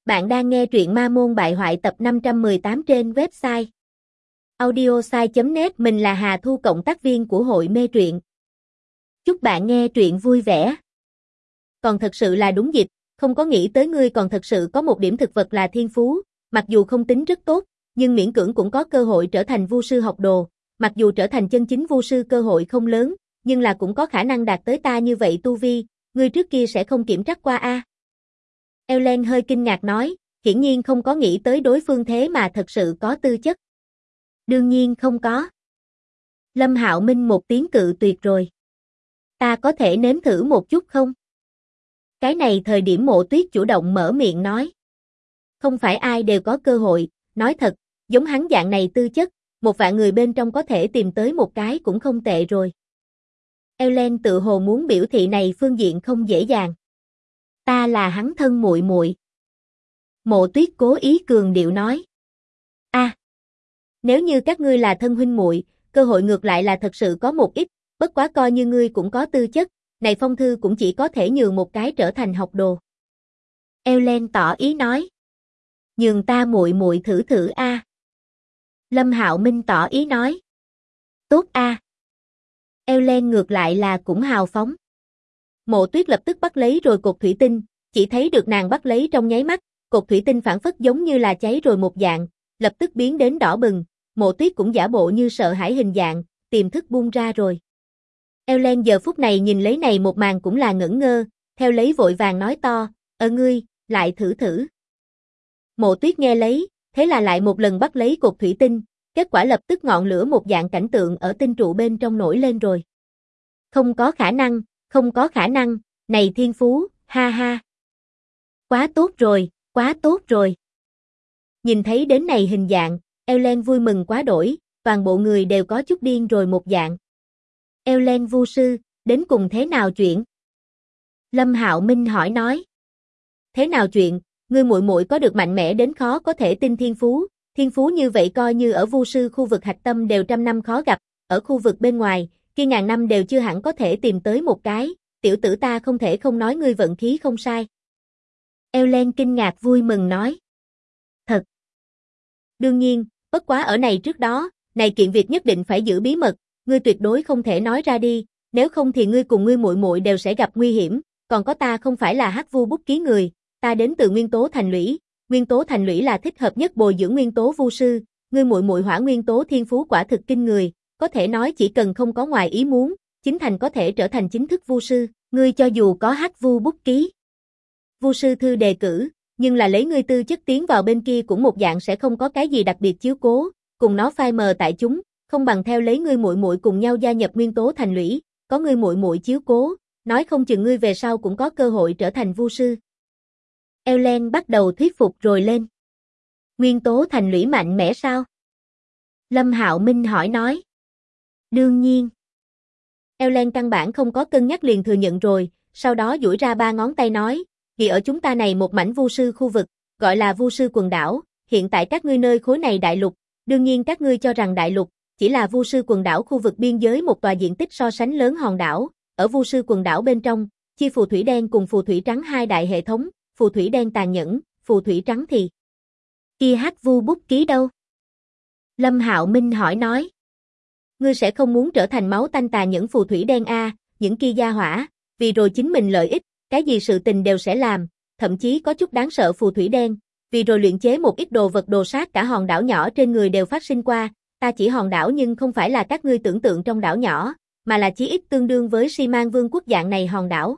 Bạn đang nghe truyện Ma Môn Bại Hoại tập 518 trên website audiosai.net. Mình là Hà Thu, cộng tác viên của hội mê truyện. Chúc bạn nghe truyện vui vẻ. Còn thật sự là đúng dịp, không có nghĩ tới ngươi còn thật sự có một điểm thực vật là thiên phú, mặc dù không tính rất tốt, nhưng miễn cưỡng cũng có cơ hội trở thành vu sư học đồ, mặc dù trở thành chân chính vu sư cơ hội không lớn, nhưng là cũng có khả năng đạt tới ta như vậy tu vi, ngươi trước kia sẽ không kiểm trắc qua a? Ellen hơi kinh ngạc nói, hiển nhiên không có nghĩ tới đối phương thế mà thật sự có tư chất. Đương nhiên không có. Lâm Hạo Minh một tiếng cự tuyệt rồi. Ta có thể nếm thử một chút không? Cái này thời điểm Mộ Tuyết chủ động mở miệng nói. Không phải ai đều có cơ hội, nói thật, giống hắn dạng này tư chất, một vạn người bên trong có thể tìm tới một cái cũng không tệ rồi. Ellen tự hồ muốn biểu thị này phương diện không dễ dàng. Ta là hắn thân muội muội. Mộ Tuyết cố ý cường điệu nói. Nếu như các ngươi là thân huynh muội, cơ hội ngược lại là thật sự có một ít, bất quá coi như ngươi cũng có tư chất, này phong thư cũng chỉ có thể nhường một cái trở thành học đồ. Ellen tỏ ý nói. Nhường ta muội muội thử thử a. Lâm Hạo Minh tỏ ý nói. Tốt a. Ellen ngược lại là cũng hào phóng. Mộ Tuyết lập tức bắt lấy rồi cột thủy tinh, chỉ thấy được nàng bắt lấy trong nháy mắt, cột thủy tinh phản phất giống như là cháy rồi một dạng, lập tức biến đến đỏ bừng, Mộ Tuyết cũng giả bộ như sợ hãi hình dạng, tiềm thức buông ra rồi. Ellen giờ phút này nhìn lấy này một màn cũng là ngẩn ngơ, theo lấy vội vàng nói to, ngươi, lại thử thử. Mộ Tuyết nghe lấy, thế là lại một lần bắt lấy cột thủy tinh, kết quả lập tức ngọn lửa một dạng cảnh tượng ở tinh trụ bên trong nổi lên rồi. Không có khả năng, không có khả năng, này thiên phú, ha ha. Quá tốt rồi, quá tốt rồi. Nhìn thấy đến này hình dạng, Ellen vui mừng quá đổi, toàn bộ người đều có chút điên rồi một dạng. Ellen vu sư, đến cùng thế nào chuyện? Lâm Hạo Minh hỏi nói. Thế nào chuyện, ngươi muội muội có được mạnh mẽ đến khó có thể tin thiên phú như vậy coi như ở vu sư khu vực hạch tâm đều trăm năm khó gặp, ở khu vực bên ngoài, kia ngàn năm đều chưa hẳn có thể tìm tới một cái, tiểu tử ta không thể không nói ngươi vận khí không sai. Ellen kinh ngạc vui mừng nói. Thật. Đương nhiên, bất quá ở này trước đó, này kiện việc nhất định phải giữ bí mật, ngươi tuyệt đối không thể nói ra đi, nếu không thì ngươi cùng ngươi muội muội đều sẽ gặp nguy hiểm, còn có ta không phải là Hắc Vu bút ký người, ta đến từ Nguyên Tố Thành Lũy, Nguyên Tố Thành Lũy là thích hợp nhất bồi dưỡng nguyên tố vu sư, ngươi muội muội Hỏa Nguyên Tố thiên phú quả thực kinh người, có thể nói chỉ cần không có ngoài ý muốn, chính thành có thể trở thành chính thức vu sư, ngươi cho dù có Hắc Vu bút ký vu sư thư đề cử, nhưng là lấy ngươi tư chất tiến vào bên kia cũng một dạng sẽ không có cái gì đặc biệt chiếu cố, cùng nó phai mờ tại chúng, không bằng theo lấy ngươi muội muội cùng nhau gia nhập Nguyên Tố Thành Lũy, có ngươi muội muội chiếu cố, nói không chừng ngươi về sau cũng có cơ hội trở thành vu sư. Ellen bắt đầu thuyết phục rồi lên. Nguyên Tố Thành Lũy mạnh mẽ sao? Lâm Hạo Minh hỏi nói. Đương nhiên. Ellen căn bản không có cân nhắc liền thừa nhận rồi, sau đó duỗi ra ba ngón tay nói, vì ở chúng ta này một mảnh vu sư khu vực, gọi là vu sư quần đảo, hiện tại các ngươi nơi khối này đại lục, đương nhiên các ngươi cho rằng đại lục chỉ là vu sư quần đảo khu vực biên giới một tòa diện tích so sánh lớn hòn đảo, ở vu sư quần đảo bên trong, chia phù thủy đen cùng phù thủy trắng hai đại hệ thống, phù thủy đen tàn nhẫn, phù thủy trắng thì kia Hắc Vu bút ký đâu? Lâm Hạo Minh hỏi nói. Ngươi sẽ không muốn trở thành máu tanh tàn nhẫn phù thủy đen a, những kia gia hỏa, vì rồi chính mình lợi ích, cái gì sự tình đều sẽ làm, thậm chí có chút đáng sợ phù thủy đen, vì rồi luyện chế một ít đồ vật đồ sát cả hòn đảo nhỏ trên người đều phát sinh qua, ta chỉ hòn đảo nhưng không phải là các ngươi tưởng tượng trong đảo nhỏ, mà là chí ít tương đương với Si Man Vương quốc dạng này hòn đảo.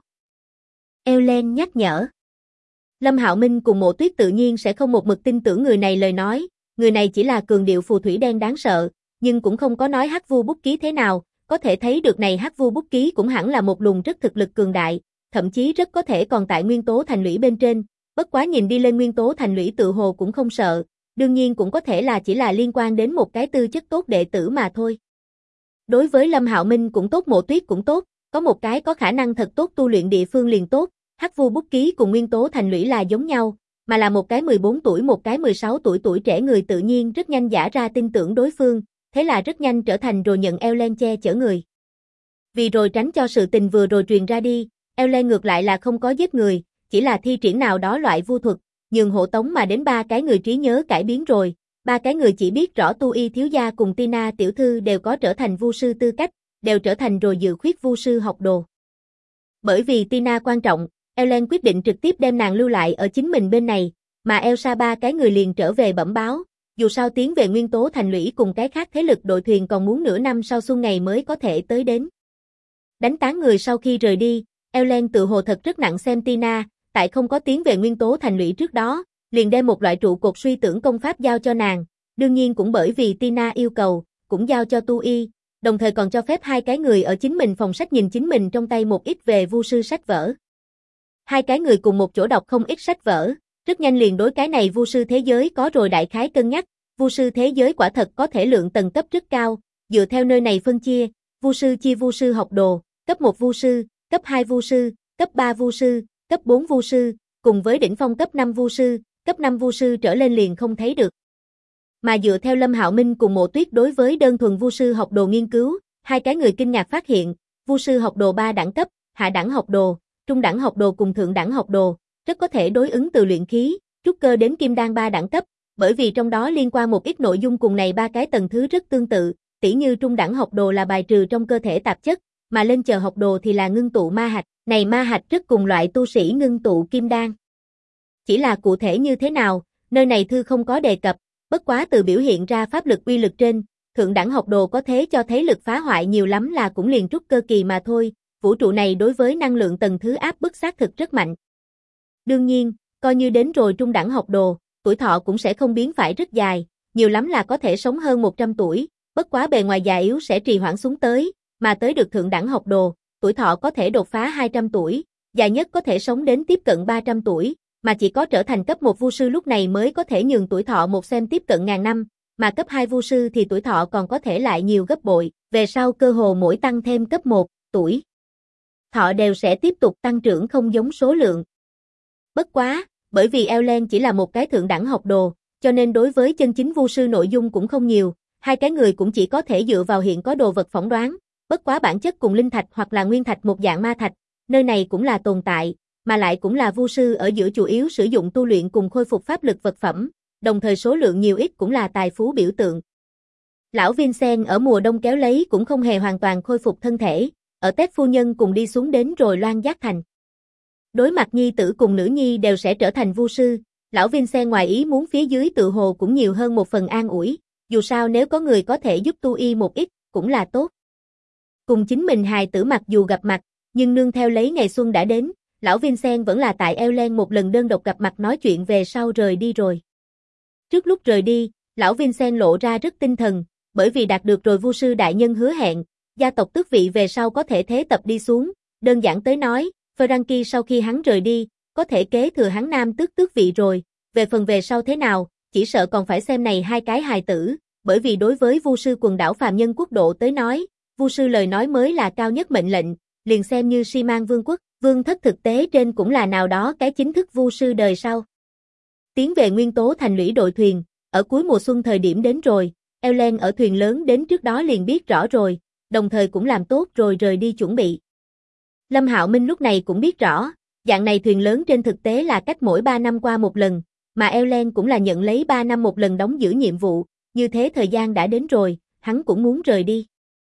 Ellen nhắc nhở. Lâm Hạo Minh cùng Mộ Tuyết tự nhiên sẽ không một mực tin tưởng người này lời nói, người này chỉ là cường điệu phù thủy đen đáng sợ, nhưng cũng không có nói Hắc Vu bút ký thế nào, có thể thấy được này Hắc Vu bút ký cũng hẳn là một luồng rất thực lực cường đại, thậm chí rất có thể còn tại Nguyên Tố Thành Lũy bên trên, bất quá nhìn đi lên Nguyên Tố Thành Lũy tự hồ cũng không sợ, đương nhiên cũng có thể là chỉ là liên quan đến một cái tư chất tốt đệ tử mà thôi. Đối với Lâm Hạo Minh cũng tốt, Mộ Tuyết cũng tốt, có một cái có khả năng thật tốt tu luyện địa phương liền tốt, Hắc Vu bút ký cùng Nguyên Tố Thành Lũy là giống nhau, mà là một cái 14 tuổi một cái 16 tuổi tuổi trẻ người tự nhiên rất nhanh giả ra tin tưởng đối phương, thế là rất nhanh trở thành rồi nhận Ellen che chở người. Vì rồi tránh cho sự tình vừa rồi truyền ra đi, Ellen ngược lại là không có giết người, chỉ là thi triển nào đó loại vu thuật, nhường hộ tống mà đến ba cái người trí nhớ cải biến rồi, ba cái người chỉ biết rõ Tu Y thiếu gia cùng Tina tiểu thư đều có trở thành vu sư tư cách, đều trở thành rồi dự khuyết vu sư học đồ. Bởi vì Tina quan trọng, Ellen quyết định trực tiếp đem nàng lưu lại ở chính mình bên này, mà Elsa ba cái người liền trở về bẩm báo, dù sao tiến về Nguyên Tố Thành Lũy cùng cái khác thế lực đội thuyền còn muốn nửa năm sau xuân ngày mới có thể tới đến. Đánh tán người sau khi rời đi, Ellen tự hồ thật rất nặng xem Tina, tại không có tiến về Nguyên Tố Thành Lũy trước đó, liền đem một loại trụ cột suy tưởng công pháp giao cho nàng, đương nhiên cũng bởi vì Tina yêu cầu, cũng giao cho Tu Y, đồng thời còn cho phép hai cái người ở chính mình phòng sách nhìn chính mình trong tay một ít về vu sư sách vở. Hai cái người cùng một chỗ đọc không ít sách vở, rất nhanh liền đối cái này vu sư thế giới có rồi đại khái cân nhắc, vu sư thế giới quả thật có thể lượng tầng cấp rất cao, dựa theo nơi này phân chia, vu sư chia vu sư học đồ, cấp 1 vu sư, cấp 2 vu sư, cấp 3 vu sư, cấp 4 vu sư, cùng với đỉnh phong cấp 5 vu sư, cấp 5 vu sư trở lên liền không thấy được. Mà dựa theo Lâm Hạo Minh cùng Mộ Tuyết đối với đơn thuần vu sư học đồ nghiên cứu, hai cái người kinh ngạc phát hiện, vu sư học đồ 3 đẳng cấp, hạ đẳng học đồ, trung đẳng học đồ cùng thượng đẳng học đồ, rất có thể đối ứng từ luyện khí, trúc cơ đến kim đan 3 đẳng cấp, bởi vì trong đó liên quan một ít nội dung cùng này ba cái tầng thứ rất tương tự, tỉ như trung đẳng học đồ là bài trừ trong cơ thể tạp chất, mà lên chờ học đồ thì là ngưng tụ ma hạch, này ma hạch rất cùng loại tu sĩ ngưng tụ kim đan. Chỉ là cụ thể như thế nào, nơi này thư không có đề cập, bất quá từ biểu hiện ra pháp lực uy lực trên, thượng đẳng học đồ có thế cho thấy lực phá hoại nhiều lắm là cũng liền trúc cơ kỳ mà thôi, vũ trụ này đối với năng lượng tầng thứ áp bức xác thực rất mạnh. Đương nhiên, coi như đến rồi trung đẳng học đồ, tuổi thọ cũng sẽ không biến phải rất dài, nhiều lắm là có thể sống hơn 100 tuổi, bất quá bề ngoài già yếu sẽ trì hoãn xuống tới, mà tới được thượng đẳng học đồ, tuổi thọ có thể đột phá 200 tuổi, dài nhất có thể sống đến tiếp cận 300 tuổi, mà chỉ có trở thành cấp 1 vu sư lúc này mới có thể nhường tuổi thọ một xem tiếp cận ngàn năm, mà cấp 2 vu sư thì tuổi thọ còn có thể lại nhiều gấp bội, về sau cơ hồ mỗi tăng thêm cấp 1 tuổi. Thọ đều sẽ tiếp tục tăng trưởng không giống số lượng. Bất quá, bởi vì Ellen chỉ là một cái thượng đẳng học đồ, cho nên đối với chân chính vu sư nội dung cũng không nhiều, hai cái người cũng chỉ có thể dựa vào hiện có đồ vật phỏng đoán, bất quá bản chất cùng linh thạch hoặc là nguyên thạch một dạng ma thạch, nơi này cũng là tồn tại, mà lại cũng là vu sư ở giữa chủ yếu sử dụng tu luyện cùng khôi phục pháp lực vật phẩm, đồng thời số lượng nhiều ít cũng là tài phú biểu tượng. Lão Vincent ở mùa đông kéo lấy cũng không hề hoàn toàn khôi phục thân thể, ở Tết phu nhân cùng đi xuống đến rồi Loan Giác Thành. Đối mặt nhi tử cùng nữ nhi đều sẽ trở thành vu sư, lão Vincent ngoài ý muốn phía dưới tự hồ cũng nhiều hơn một phần an ủi, dù sao nếu có người có thể giúp Tu Y một ít, cũng là tốt. Cùng chính mình hài tử mặc dù gặp mặt, nhưng nương theo lấy ngày xuân đã đến, lão Vincent vẫn là tại Ellen một lần đơn độc gặp mặt nói chuyện về sau rời đi rồi. Trước lúc rời đi, lão Vincent lộ ra rất tinh thần, bởi vì đạt được rồi vu sư đại nhân hứa hẹn, gia tộc tước vị về sau có thể thế tập đi xuống, đơn giản tới nói, Frankie sau khi hắn rời đi, có thể kế thừa hắn nam tước vị rồi, về phần về sau thế nào, chỉ sợ còn phải xem này hai cái hài tử, bởi vì đối với vu sư quần đảo phàm nhân quốc độ tới nói, vu sư lời nói mới là cao nhất mệnh lệnh, liền xem như si mang vương quốc, vương thất thực tế trên cũng là nào đó cái chính thức vu sư đời sau. Tiến về Nguyên Tố Thành Lũy đội thuyền, ở cuối mùa xuân thời điểm đến rồi, Ellen ở thuyền lớn đến trước đó liền biết rõ rồi, đồng thời cũng làm tốt rồi rời đi chuẩn bị. Lâm Hạo Minh lúc này cũng biết rõ, dạng này thuyền lớn trên thực tế là cách mỗi 3 năm qua một lần, mà Ellen cũng là nhận lấy 3 năm một lần đóng giữ nhiệm vụ, như thế thời gian đã đến rồi, hắn cũng muốn rời đi.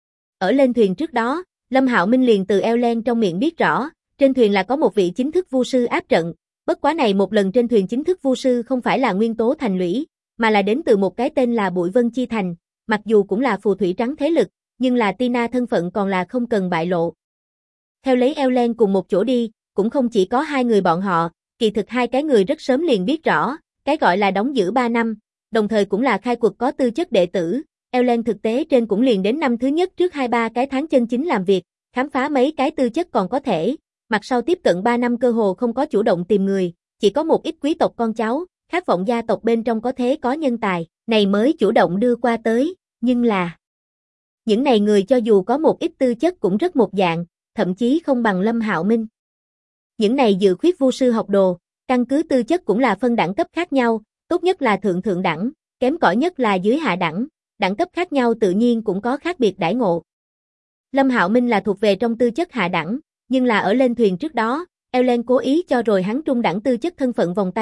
Ở lên thuyền trước đó, Lâm Hạo Minh liền từ Ellen trong miệng biết rõ, trên thuyền là có một vị chính thức vu sư áp trận, bất quá này một lần trên thuyền chính thức vu sư không phải là Nguyên Tố Thành Lũy, mà là đến từ một cái tên là Bụi Vân Chi Thành, mặc dù cũng là phù thủy trắng thế lực, nhưng là Tina thân phận còn là không cần bại lộ. Theo lấy Ellen cùng một chỗ đi, cũng không chỉ có hai người bọn họ, kỳ thực hai cái người rất sớm liền biết rõ, cái gọi là đóng giữ 3 năm, đồng thời cũng là khai quật có tư chất đệ tử, Ellen thực tế trên cũng liền đến năm thứ nhất trước 2-3 cái tháng chân chính làm việc, khám phá mấy cái tư chất còn có thể, mặt sau tiếp cận 3 năm cơ hồ không có chủ động tìm người, chỉ có một ít quý tộc con cháu, khát vọng gia tộc bên trong có thế có nhân tài, này mới chủ động đưa qua tới, nhưng là những này người cho dù có một ít tư chất cũng rất một dạng, thậm chí không bằng Lâm Hạo Minh. Những này dự khuyết vu sư học đồ, căn cứ tư chất cũng là phân đẳng cấp khác nhau, tốt nhất là thượng đẳng, kém cỏi nhất là dưới hạ đẳng, đẳng cấp khác nhau tự nhiên cũng có khác biệt đãi ngộ. Lâm Hạo Minh là thuộc về trong tư chất hạ đẳng, nhưng là ở lên thuyền trước đó, Ellen cố ý cho rồi hắn trung đẳng tư chất thân phận vòng tay,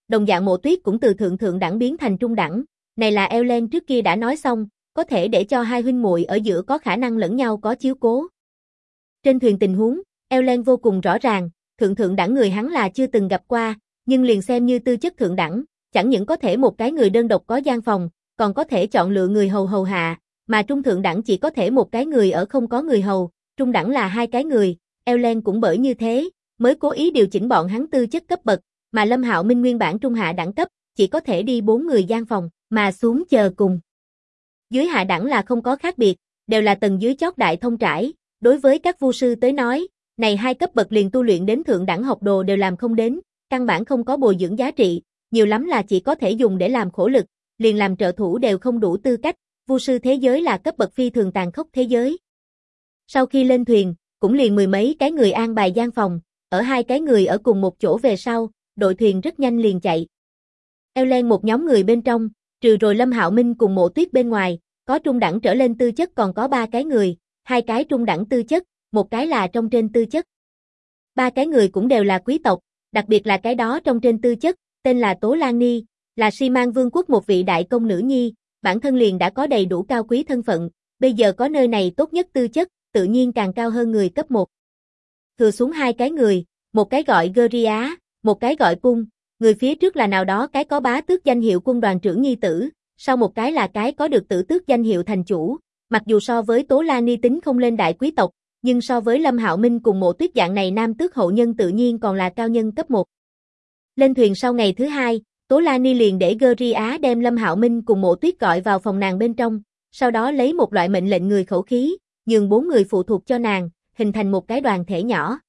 đồng dạng Mộ Tuyết cũng từ thượng đẳng biến thành trung đẳng, này là Ellen trước kia đã nói xong, có thể để cho hai huynh muội ở giữa có khả năng lẫn nhau có chiếu cố. Trên thuyền tình huống, Ellen vô cùng rõ ràng, thượng đẳng người hắn là chưa từng gặp qua, nhưng liền xem như tư chất thượng đẳng, chẳng những có thể một cái người đơn độc có gian phòng, còn có thể chọn lựa người hầu hạ, mà trung thượng đẳng chỉ có thể một cái người ở không có người hầu, trung đẳng là hai cái người, Ellen cũng bởi như thế, mới cố ý điều chỉnh bọn hắn tư chất cấp bậc, mà Lâm Hạo Minh nguyên bản trung hạ đẳng cấp, chỉ có thể đi 4 người gian phòng, mà xuống chờ cùng. Dưới hạ đẳng là không có khác biệt, đều là tầng dưới chót đại thông trải, đối với các vu sư tới nói, này hai cấp bậc liền tu luyện đến thượng đẳng học đồ đều làm không đến, căn bản không có bồi dưỡng giá trị, nhiều lắm là chỉ có thể dùng để làm khổ lực, liền làm trợ thủ đều không đủ tư cách, vu sư thế giới là cấp bậc phi thường tàn khốc thế giới. Sau khi lên thuyền, cũng liền mười mấy cái người an bài gian phòng, ở hai cái người ở cùng một chỗ về sau, đội thuyền rất nhanh liền chạy. Ellen một nhóm người bên trong, trừ rồi Lâm Hạo Minh cùng Mộ Tuyết bên ngoài, có trung đẳng trở lên tư chất còn có 3 cái người, 2 cái trung đẳng tư chất, một cái là trong trên tư chất. 3 cái người cũng đều là quý tộc, đặc biệt là cái đó trong trên tư chất, tên là Tố Lan Ni, là Si Mang Vương quốc một vị đại công nữ nhi, bản thân liền đã có đầy đủ cao quý thân phận, bây giờ có nơi này tốt nhất tư chất, tự nhiên càng cao hơn người cấp 1. Thừa xuống 2 cái người, một cái gọi Geria, một cái gọi Cung, người phía trước là nào đó cái có bá tước danh hiệu quân đoàn trưởng nhi tử, sau một cái là cái có được tử tước danh hiệu thành chủ, mặc dù so với Tố Lan Ni tính không lên đại quý tộc, nhưng so với Lâm Hạo Minh cùng Mộ Tuyết dạng này nam tước hậu nhân tự nhiên còn là cao nhân cấp 1. Lên thuyền sau ngày thứ 2, Tố Lan Ni liền để Geria đem Lâm Hạo Minh cùng Mộ Tuyết gọi vào phòng nàng bên trong, sau đó lấy một loại mệnh lệnh người khẩu khí, nhường 4 người phụ thuộc cho nàng, hình thành một cái đoàn thể nhỏ.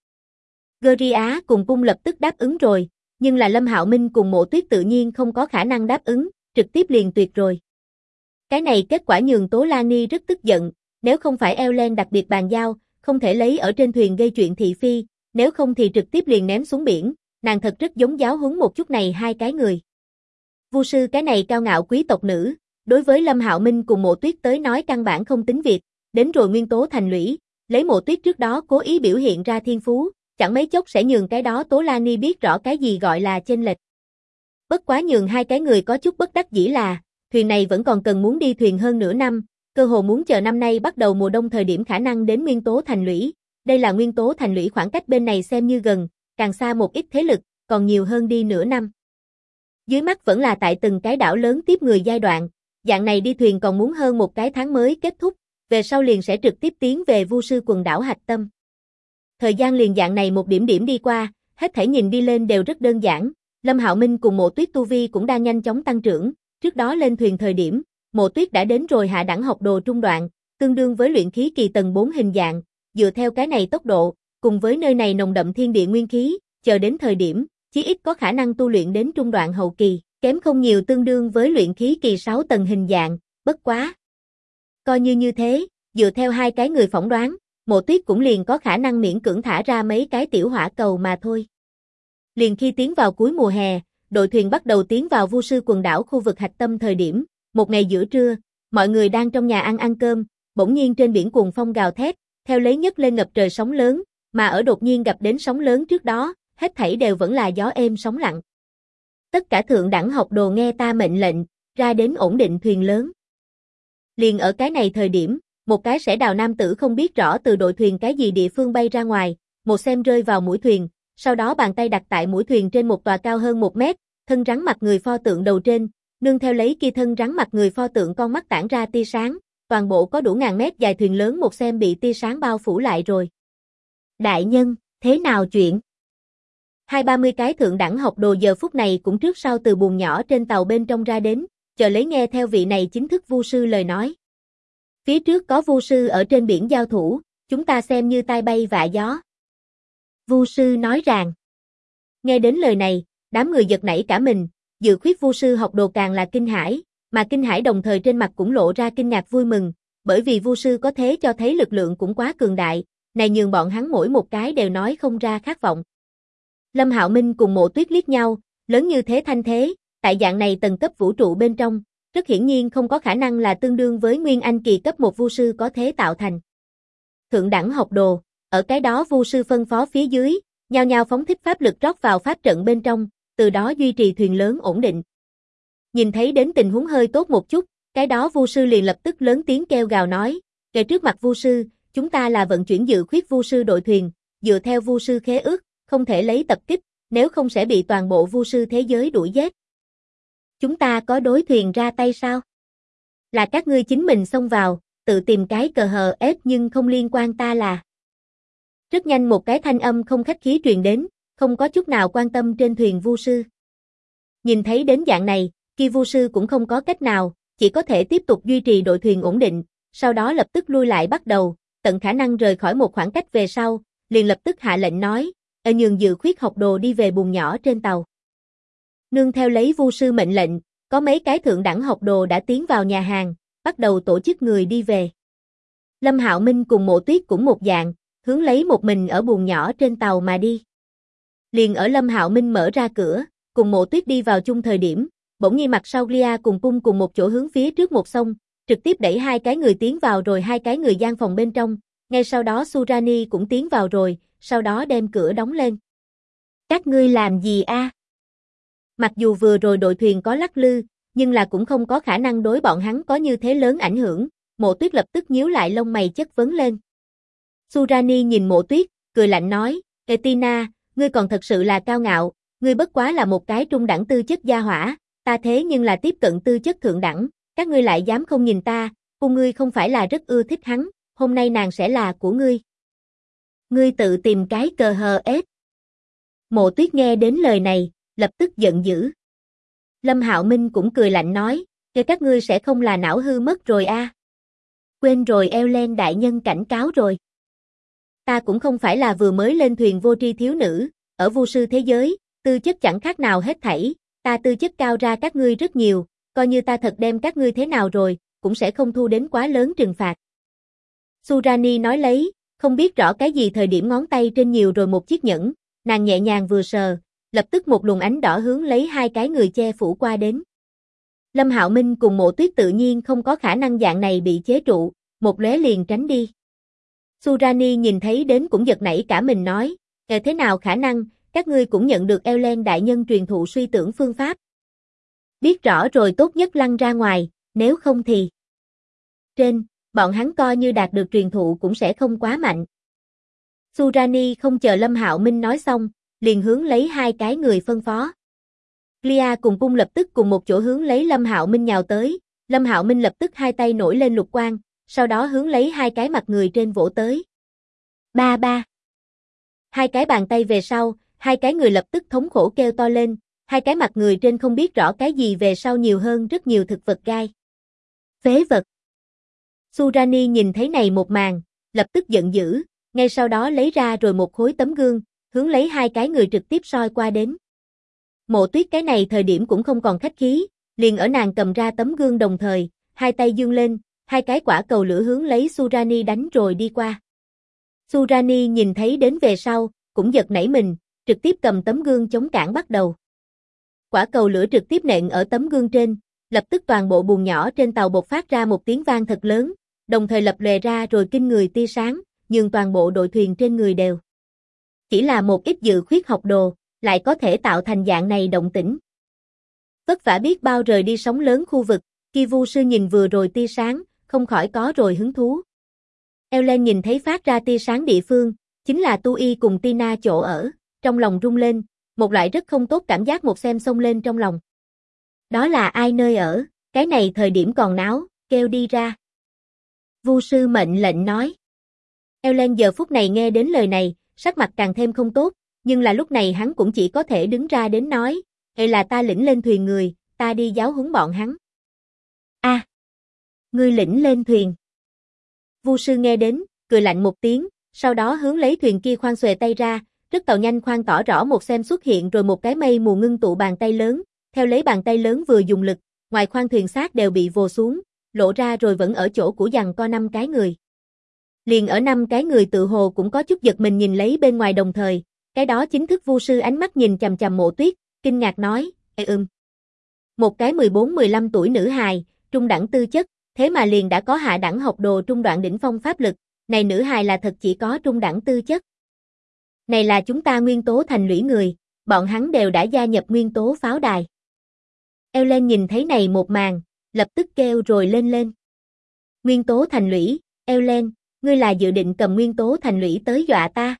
Geria cùng Cung lập tức đáp ứng rồi, nhưng là Lâm Hạo Minh cùng Mộ Tuyết tự nhiên không có khả năng đáp ứng, trực tiếp liền tuyệt rồi. Cái này kết quả nhường Tố Lan Ni rất tức giận, nếu không phải Ellen đặc biệt bàn giao, không thể lấy ở trên thuyền gây chuyện thị phi, nếu không thì trực tiếp liền ném xuống biển, nàng thật rất giống giáo huấn một chút này hai cái người. Vu sư cái này cao ngạo quý tộc nữ, đối với Lâm Hạo Minh cùng Mộ Tuyết tới nói căn bản không tính việc, đến rồi nguyên tố thành lũy, lấy Mộ Tuyết trước đó cố ý biểu hiện ra thiên phú, chẳng mấy chốc sẽ nhường cái đó Tố Lan Ni biết rõ cái gì gọi là chênh lệch. Bất quá nhường hai cái người có chút bất đắc dĩ là, thuyền này vẫn còn cần muốn đi thuyền hơn nửa năm, cơ hồ muốn chờ năm nay bắt đầu mùa đông thời điểm khả năng đến nguyên tố thành lũy. Đây là nguyên tố thành lũy khoảng cách bên này xem như gần, càng xa một ít thế lực, còn nhiều hơn đi nửa năm. Dưới mắt vẫn là tại từng cái đảo lớn tiếp người giai đoạn, dạng này đi thuyền còn muốn hơn một cái tháng mới kết thúc, về sau liền sẽ trực tiếp tiến về Vu sư quần đảo Hạch Tâm. Thời gian liền dạng này một điểm điểm đi qua, hết thảy nhìn đi lên đều rất đơn giản, Lâm Hạo Minh cùng Mộ Tuyết tu vi cũng đang nhanh chóng tăng trưởng, trước đó lên thuyền thời điểm, Mộ Tuyết đã đến rồi hạ đẳng học đồ trung đoạn, tương đương với luyện khí kỳ tầng 4 hình dạng, dựa theo cái này tốc độ, cùng với nơi này nồng đậm thiên địa nguyên khí, chờ đến thời điểm, chí ít có khả năng tu luyện đến trung đoạn hậu kỳ, kém không nhiều tương đương với luyện khí kỳ 6 tầng hình dạng, bất quá. Coi như thế, dựa theo hai cái người phỏng đoán, Mộ Tuyết cũng liền có khả năng miễn cưỡng thả ra mấy cái tiểu hỏa cầu mà thôi. Liền khi tiến vào cuối mùa hè, đội thuyền bắt đầu tiến vào Vu sư quần đảo khu vực Hạch Tâm thời điểm, một ngày giữa trưa, mọi người đang trong nhà ăn cơm, bỗng nhiên trên biển cuồng phong gào thét, theo lấy nhấc lên ngập trời sóng lớn, mà ở đột nhiên gặp đến sóng lớn trước đó, hết thảy đều vẫn là gió êm sóng lặng. Tất cả thượng đẳng học đồ nghe ta mệnh lệnh, ra đến ổn định thuyền lớn. Liền ở cái này thời điểm, một cái sẻ đào nam tử không biết rõ từ đội thuyền cái gì địa phương bay ra ngoài, một xem rơi vào mũi thuyền, sau đó bàn tay đặt tại mũi thuyền trên một tòa cao hơn 1 mét, thân rắn mặt người pho tượng đầu trên, nương theo lấy kia thân rắn mặt người pho tượng con mắt tản ra tia sáng, toàn bộ có đủ ngàn mét dài thuyền lớn một xem bị tia sáng bao phủ lại rồi. Đại nhân, thế nào chuyện? 20-30 cái thượng đẳng học đồ giờ phút này cũng trước sau từ buồng nhỏ trên tàu bên trong ra đến, chờ lấy nghe theo vị này chính thức vu sư lời nói. Phía trước có vu sư ở trên biển giao thủ, chúng ta xem như tai bay vạ gió. Vu sư nói rằng. Nghe đến lời này, đám người giật nảy cả mình, dự khuyết vu sư học đồ càng là kinh hãi, mà kinh hãi đồng thời trên mặt cũng lộ ra kinh ngạc vui mừng, bởi vì vu sư có thế cho thấy lực lượng cũng quá cường đại, này nhường bọn hắn mỗi một cái đều nói không ra khát vọng. Lâm Hạo Minh cùng Mộ Tuyết liếc nhau, lớn như thế thanh thế, tại dạng này tầng cấp vũ trụ bên trong, rất hiển nhiên không có khả năng là tương đương với Nguyên Anh kỳ cấp 1 vu sư có thế tạo thành. Thượng đẳng học đồ, ở cái đó vu sư phân phó phía dưới, nhao nhao phóng thích pháp lực rót vào pháp trận bên trong, từ đó duy trì thuyền lớn ổn định. Nhìn thấy đến tình huống hơi tốt một chút, cái đó Vu sư liền lập tức lớn tiếng kêu gào nói, "Kể trước mặt Vu sư, chúng ta là vận chuyển dự khuyết Vu sư đội thuyền, dựa theo Vu sư khế ước, không thể lấy tập kích, nếu không sẽ bị toàn bộ Vu sư thế giới đuổi giết. Chúng ta có đối thuyền ra tay sao? Là các ngươi chính mình xông vào, tự tìm cái cờ hờ ép nhưng không liên quan ta là." Rất nhanh một cái thanh âm không khách khí truyền đến, không có chút nào quan tâm trên thuyền Vu sư. Nhìn thấy đến dạng này, kia Vu sư cũng không có cách nào, chỉ có thể tiếp tục duy trì đội thuyền ổn định, sau đó lập tức lui lại bắt đầu, tận khả năng rời khỏi một khoảng cách về sau, liền lập tức hạ lệnh nói, nhường dự khuyết học đồ đi về buồng nhỏ trên tàu. Nương theo lấy Vu sư mệnh lệnh, có mấy cái thượng đẳng học đồ đã tiến vào nhà hàng, bắt đầu tổ chức người đi về. Lâm Hạo Minh cùng Mộ Tuyết cũng một dạng, hướng lấy một mình ở buồng nhỏ trên tàu mà đi. Liền ở Lâm Hạo Minh mở ra cửa, cùng Mộ Tuyết đi vào chung thời điểm, bỗng nhiên mặt sau Glia cùng Cung cùng một chỗ hướng phía trước một xông, trực tiếp đẩy hai cái người tiến vào rồi hai cái người gian phòng bên trong, ngay sau đó Surani cũng tiến vào rồi, sau đó đem cửa đóng lên. Các ngươi làm gì a? Mặc dù vừa rồi đội thuyền có lắc lư, nhưng là cũng không có khả năng đối bọn hắn có như thế lớn ảnh hưởng, Mộ Tuyết lập tức nhíu lại lông mày chất vấn lên. Surani nhìn Mộ Tuyết, cười lạnh nói, Etina, ngươi còn thật sự là cao ngạo, ngươi bất quá là một cái trung đẳng tư chất gia hỏa, ta thế nhưng là tiếp cận tư chất thượng đẳng, các ngươi lại dám không nhìn ta, Cung ngươi không phải là rất ưa thích hắn, hôm nay nàng sẽ là của ngươi. Ngươi tự tìm cái cờ hờ ết. Mộ Tuyết nghe đến lời này, lập tức giận dữ. Lâm Hạo Minh cũng cười lạnh nói, các ngươi sẽ không là não hư mất rồi a? Quên rồi Ellen đại nhân cảnh cáo rồi. Ta cũng không phải là vừa mới lên thuyền vô tri thiếu nữ, ở Vu sư thế giới, tư chất chẳng khác nào hết thảy, ta tư chất cao ra các ngươi rất nhiều, coi như ta thật đem các ngươi thế nào rồi, cũng sẽ không thu đến quá lớn trừng phạt. Surani nói lấy, không biết rõ cái gì thời điểm ngón tay trên nhiều rồi một chiếc nhẫn, nàng nhẹ nhàng vừa sờ, lập tức một luồng ánh đỏ hướng lấy hai cái người che phủ qua đến. Lâm Hạo Minh cùng Mộ Tuyết tự nhiên không có khả năng dạng này bị chế trụ, một lóe liền tránh đi. Surani nhìn thấy đến cũng giật nảy cả mình nói, thế nào khả năng, các ngươi cũng nhận được Ellen đại nhân truyền thụ suy tưởng phương pháp. Biết rõ rồi tốt nhất lăn ra ngoài, nếu không thì... bọn hắn coi như đạt được truyền thụ cũng sẽ không quá mạnh. Surani không chờ Lâm Hạo Minh nói xong, liền hướng lấy hai cái người phân phó. Glia cùng Cung lập tức cùng một chỗ hướng lấy Lâm Hạo Minh nhào tới, Lâm Hạo Minh lập tức hai tay nổi lên lục quang, sau đó hướng lấy hai cái mặt người trên vỗ tới. Ba ba. Hai cái bàn tay về sau, hai cái người lập tức thống khổ kêu to lên, hai cái mặt người trên không biết rõ cái gì về sau nhiều hơn rất nhiều thực vật gai. Phế vật. Surani nhìn thấy này một màn, lập tức giận dữ, ngay sau đó lấy ra rồi một khối tấm gương, hướng lấy hai cái người trực tiếp soi qua đến. Mộ Tuyết cái này thời điểm cũng không còn khách khí, liền ở nàng cầm ra tấm gương đồng thời, hai tay giương lên, hai cái quả cầu lửa hướng lấy Surani đánh rồi đi qua. Surani nhìn thấy đến về sau, cũng giật nảy mình, trực tiếp cầm tấm gương chống cản bắt đầu. Quả cầu lửa trực tiếp nện ở tấm gương trên, lập tức toàn bộ buồng nhỏ trên tàu bộc phát ra một tiếng vang thật lớn, đồng thời lập lòe ra rồi kinh người tia sáng, nhường toàn bộ đội thuyền trên người đều. Chỉ là một ít dự khuyết học đồ, lại có thể tạo thành dạng này động tĩnh. Vất vả biết bao rời đi sóng lớn khu vực, khi Vu sư nhìn vừa rồi tia sáng, không khỏi có rồi hứng thú. Ellen nhìn thấy phát ra tia sáng địa phương, chính là Tu-y cùng Tina chỗ ở, trong lòng rung lên, một loại rất không tốt cảm giác một xem xông lên trong lòng. Đó là ai nơi ở, cái này thời điểm còn náo, kêu đi ra. Vu sư mệnh lệnh nói. Ellen giờ phút này nghe đến lời này, sắc mặt càng thêm không tốt, nhưng là lúc này hắn cũng chỉ có thể đứng ra đến nói, hay là ta lĩnh lên thuyền người, ta đi giáo huấn bọn hắn. A, ngươi lĩnh lên thuyền. Vu sư nghe đến, cười lạnh một tiếng, sau đó hướng lấy thuyền kia khoan xuề tay ra, rất tàu nhanh khoan tỏ rõ một xem xuất hiện rồi một cái mây mù ngưng tụ bàn tay lớn, theo lấy bàn tay lớn vừa dùng lực, ngoài khoan thuyền xác đều bị vồ xuống, lộ ra rồi vẫn ở chỗ của giằng co 5 cái người. Liền ở 5 cái người tự hồ cũng có chút giật mình nhìn lấy bên ngoài đồng thời, cái đó chính thức Vu sư ánh mắt nhìn chằm chằm Mộ Tuyết, kinh ngạc nói, một cái 14-15 tuổi nữ hài, trung đẳng tư chất, thế mà liền đã có hạ đẳng học đồ trung đoạn đỉnh phong pháp lực, này nữ hài là thật chỉ có trung đẳng tư chất. Này là chúng ta Nguyên Tố Thành lũy người, bọn hắn đều đã gia nhập nguyên tố pháo đài. Ellen nhìn thấy này một màn, lập tức kêu rồi lên lên. Nguyên tố thành lũy, Ellen, ngươi là dự định cầm nguyên tố thành lũy tới dọa ta?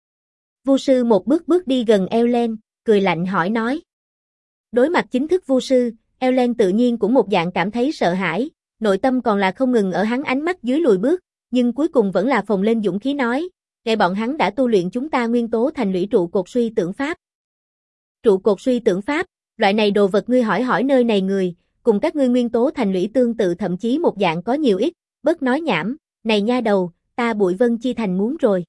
Vu sư một bước bước đi gần Ellen, cười lạnh hỏi nói. Đối mặt chính thức vu sư, Ellen tự nhiên cũng một dạng cảm thấy sợ hãi, nội tâm còn là không ngừng ở hắn ánh mắt dưới lùi bước, nhưng cuối cùng vẫn là phồng lên dũng khí nói, ngay bọn hắn đã tu luyện chúng ta nguyên tố thành lũy trụ cột suy tưởng pháp. Trụ cột suy tưởng pháp, loại này đồ vật ngươi hỏi nơi này người, cùng các ngươi nguyên tố thành lũy tương tự thậm chí một dạng có nhiều ít, bớt nói nhảm, này nha đầu, ta Bụi Vân Chi Thành muốn rồi.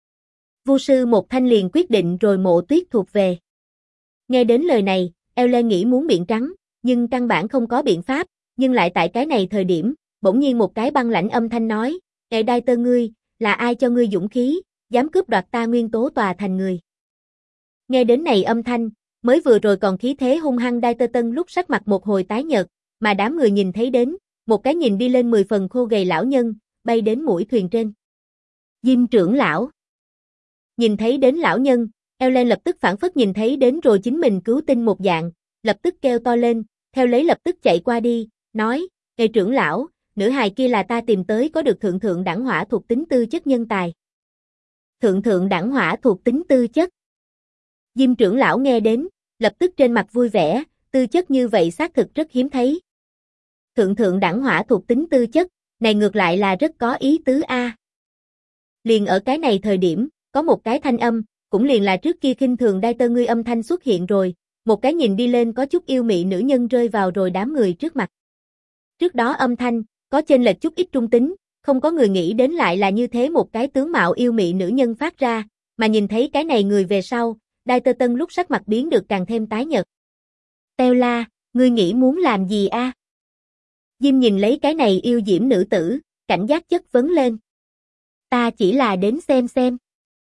Vu sư một thanh liền quyết định rồi Mộ Tuyết thuộc về. Nghe đến lời này, Ellen nghĩ muốn biện trắng, nhưng căn bản không có biện pháp, nhưng lại tại cái này thời điểm, bỗng nhiên một cái băng lãnh âm thanh nói, "Ê Đai Tơ ngươi, là ai cho ngươi dũng khí, dám cướp đoạt ta nguyên tố tòa thành người?" Nghe đến này âm thanh, mới vừa rồi còn khí thế hung hăng Đai Tơ Tân lúc sắc mặt một hồi tái nhợt, mà đám người nhìn thấy đến, một cái nhìn đi lên 10 phần khô gầy lão nhân, bay đến mũi thuyền trên. Diêm trưởng lão. Nhìn thấy đến lão nhân, Ellen lập tức phản phất nhìn thấy đến rồi chính mình cứu tinh một dạng, lập tức kêu to lên, theo lấy lập tức chạy qua đi, nói, "Ê trưởng lão, nữ hài kia là ta tìm tới có được thượng thượng đẳng hỏa thuộc tính tư chất nhân tài." Thượng thượng đẳng hỏa thuộc tính tư chất. Diêm trưởng lão nghe đến, lập tức trên mặt vui vẻ, tư chất như vậy xác thực rất hiếm thấy. Thượng thượng đẳng hỏa thuộc tính tư chất, này ngược lại là rất có ý tứ a. Liền ở cái này thời điểm, có một cái thanh âm, cũng liền là trước kia khinh thường Đai Tơ ngươi âm thanh xuất hiện rồi, một cái nhìn đi lên có chút yêu mị nữ nhân rơi vào rồi đám người trước mặt. Trước đó âm thanh, có chênh lệch chút ít trung tính, không có người nghĩ đến lại là như thế một cái tướng mạo yêu mị nữ nhân phát ra, mà nhìn thấy cái này người về sau, Đai Tơ Tân lúc sắc mặt biến được càng thêm tái nhợt. Teo La, ngươi nghĩ muốn làm gì a? Diêm nhìn lấy cái này yêu diễm nữ tử, cảnh giác chất vấn lên. Ta chỉ là đến xem.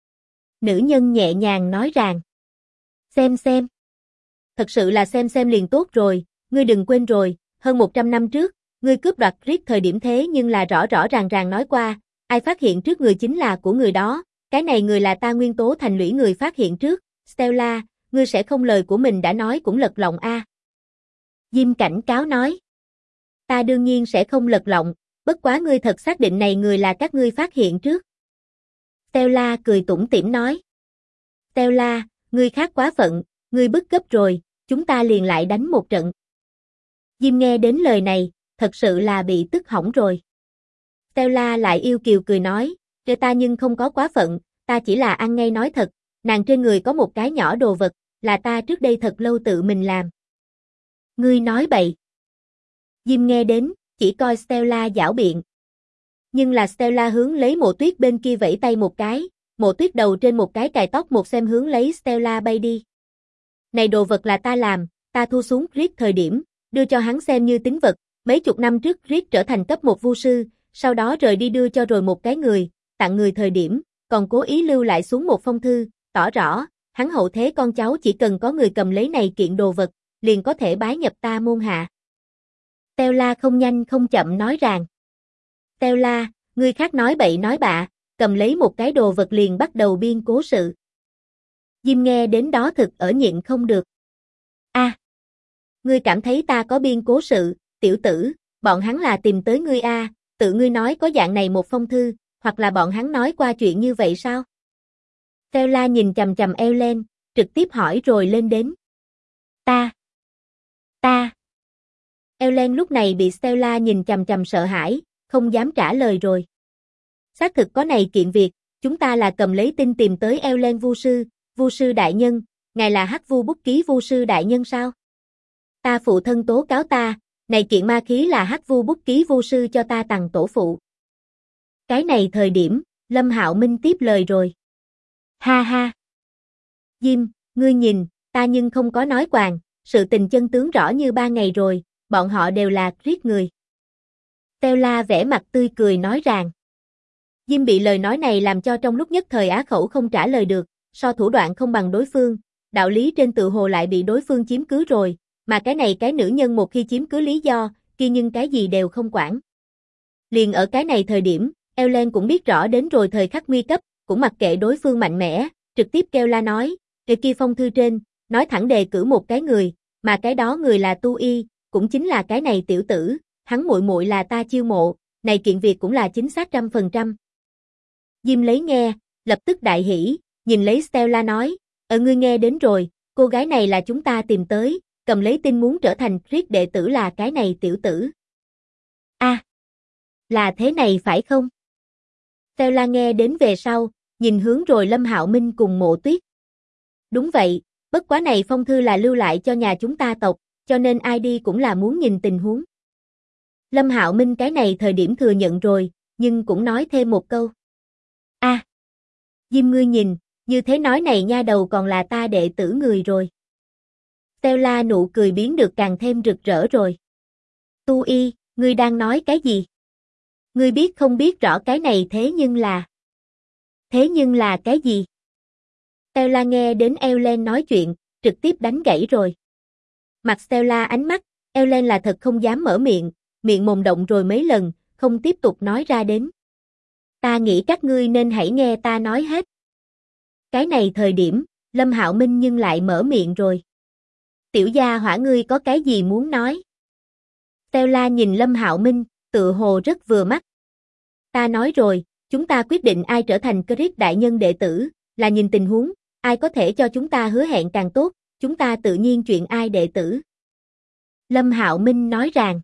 Nữ nhân nhẹ nhàng nói rằng. Xem. Thật sự là xem liền tốt rồi, ngươi đừng quên rồi, hơn 100 năm trước, ngươi cướp đoạt riết thời điểm thế nhưng là rõ ràng nói qua, ai phát hiện trước người chính là của người đó, cái này người là ta nguyên tố thành lũy người phát hiện trước, Stella, ngươi sẽ không lời của mình đã nói cũng lật lọng a. Diêm cảnh cáo nói. Ta đương nhiên sẽ không lật lọng, bất quá ngươi thật xác định này người là các ngươi phát hiện trước. Stella cười tủm tỉm nói. Stella, ngươi khác quá phận, ngươi bức gấp rồi, chúng ta liền lại đánh một trận. Diêm nghe đến lời này, thật sự là bị tức hỏng rồi. Stella lại yêu kiều cười nói, cho ta nhưng không có quá phận, ta chỉ là ăn ngay nói thật, nàng trên người có một cái nhỏ đồ vật, là ta trước đây thật lâu tự mình làm. Ngươi nói bậy. Diêm nghe đến, chỉ coi Stella giảo biện. Nhưng là Stella hướng lấy Mộ Tuyết bên kia vẫy tay một cái, Mộ Tuyết đầu trên một cái cài tóc một xem hướng lấy Stella bay đi. Này đồ vật là ta làm, ta thu xuống Riết thời điểm, đưa cho hắn xem như tín vật, mấy chục năm trước Riết trở thành cấp 1 vu sư, sau đó rời đi đưa cho rồi một cái người, tặng người thời điểm, còn cố ý lưu lại xuống một phong thư, tỏ rõ, hắn hậu thế con cháu chỉ cần có người cầm lấy này kiện đồ vật, liền có thể bái nhập ta môn hạ. Stella không nhanh không chậm nói rằng. Stella, người khác nói bậy nói bạ, cầm lấy một cái đồ vật liền bắt đầu biên cố sự. Diêm nghe đến đó thực ở nhịn không được. A, ngươi cảm thấy ta có biên cố sự, tiểu tử, bọn hắn là tìm tới ngươi a, tự ngươi nói có dạng này một phong thư, hoặc là bọn hắn nói qua chuyện như vậy sao? Stella nhìn chằm chằm Ellen, trực tiếp hỏi rồi lên đến. Ta. Ellen lúc này bị Stella nhìn chằm chằm sợ hãi, không dám trả lời rồi. Xác thực có này kiện việc, chúng ta là cầm lấy tin tìm tới Ellen vu sư đại nhân, ngài là Hắc Vu bút ký vu sư đại nhân sao? Ta phụ thân tố cáo ta, này kiện ma khí là Hắc Vu bút ký vu sư cho ta tặng tổ phụ. Cái này thời điểm, Lâm Hạo Minh tiếp lời rồi. Ha ha. Diêm, ngươi nhìn, ta nhưng không có nói quàng, sự tình chân tướng rõ như 3 ngày rồi, bọn họ đều là giết người. Stella vẻ mặt tươi cười nói rằng. Diêm bị lời nói này làm cho trong lúc nhất thời á khẩu không trả lời được, so thủ đoạn không bằng đối phương, đạo lý trên tự hồ lại bị đối phương chiếm cứ rồi, mà cái này cái nữ nhân một khi chiếm cứ lý do, kia nhưng cái gì đều không quản. Liền ở cái này thời điểm, Ellen cũng biết rõ đến rồi thời khắc nguy cấp, cũng mặc kệ đối phương mạnh mẽ, trực tiếp kêu la nói, "Cái kia phong thư trên, nói thẳng đề cử một cái người, mà cái đó người là Tu Y, cũng chính là cái này tiểu tử, hắn muội muội là ta chiêu mộ, này kiện việc cũng là chính xác 100%. Diêm lấy nghe, lập tức đại hỉ, nhìn lấy Stella nói, ngươi nghe đến rồi, cô gái này là chúng ta tìm tới, cầm lấy tin muốn trở thành Chris đệ tử là cái này tiểu tử. Là thế này phải không? Stella nghe đến về sau, nhìn hướng rồi Lâm Hạo Minh cùng Mộ Tuyết. Đúng vậy, bất quá này phong thư là lưu lại cho nhà chúng ta tộc, cho nên ai đi cũng là muốn nhìn tình huống. Lâm Hạo Minh cái này thời điểm thừa nhận rồi, nhưng cũng nói thêm một câu. Diêm ngươi nhìn, như thế nói này nha đầu còn là ta đệ tử người rồi. Stella nụ cười biến được càng thêm rực rỡ rồi. Tu Y, ngươi đang nói cái gì? Ngươi biết không biết rõ cái này thế nhưng là cái gì? Stella nghe đến Ellen nói chuyện, trực tiếp đánh gãy rồi. Mặt Stella ánh mắt, Ellen là thật không dám mở miệng, miệng mồm động rồi mấy lần, không tiếp tục nói ra đến. Ta nghĩ các ngươi nên hãy nghe ta nói hết. Cái này thời điểm, Lâm Hạo Minh nhưng lại mở miệng rồi. Tiểu gia hỏa ngươi có cái gì muốn nói? Stella nhìn Lâm Hạo Minh, tự hồ rất vừa mắt. Ta nói rồi, chúng ta quyết định ai trở thành Chris đại nhân đệ tử, là nhìn tình huống, ai có thể cho chúng ta hứa hẹn càng tốt, chúng ta tự nhiên chuyện ai đệ tử. Lâm Hạo Minh nói rằng.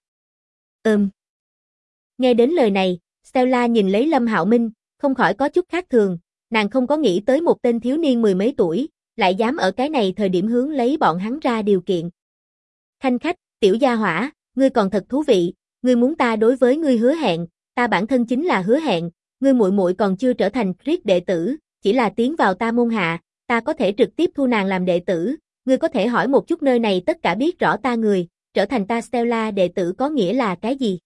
Nghe đến lời này, Stella nhìn lấy Lâm Hạo Minh, không khỏi có chút khác thường, nàng không có nghĩ tới một tên thiếu niên mười mấy tuổi, lại dám ở cái này thời điểm hướng lấy bọn hắn ra điều kiện. Khanh khách, tiểu gia hỏa, ngươi còn thật thú vị, ngươi muốn ta đối với ngươi hứa hẹn, ta bản thân chính là hứa hẹn, ngươi muội muội còn chưa trở thành Chris đệ tử, chỉ là tiến vào ta môn hạ, ta có thể trực tiếp thu nàng làm đệ tử, ngươi có thể hỏi một chút nơi này tất cả biết rõ ta người, trở thành ta Stella đệ tử có nghĩa là cái gì?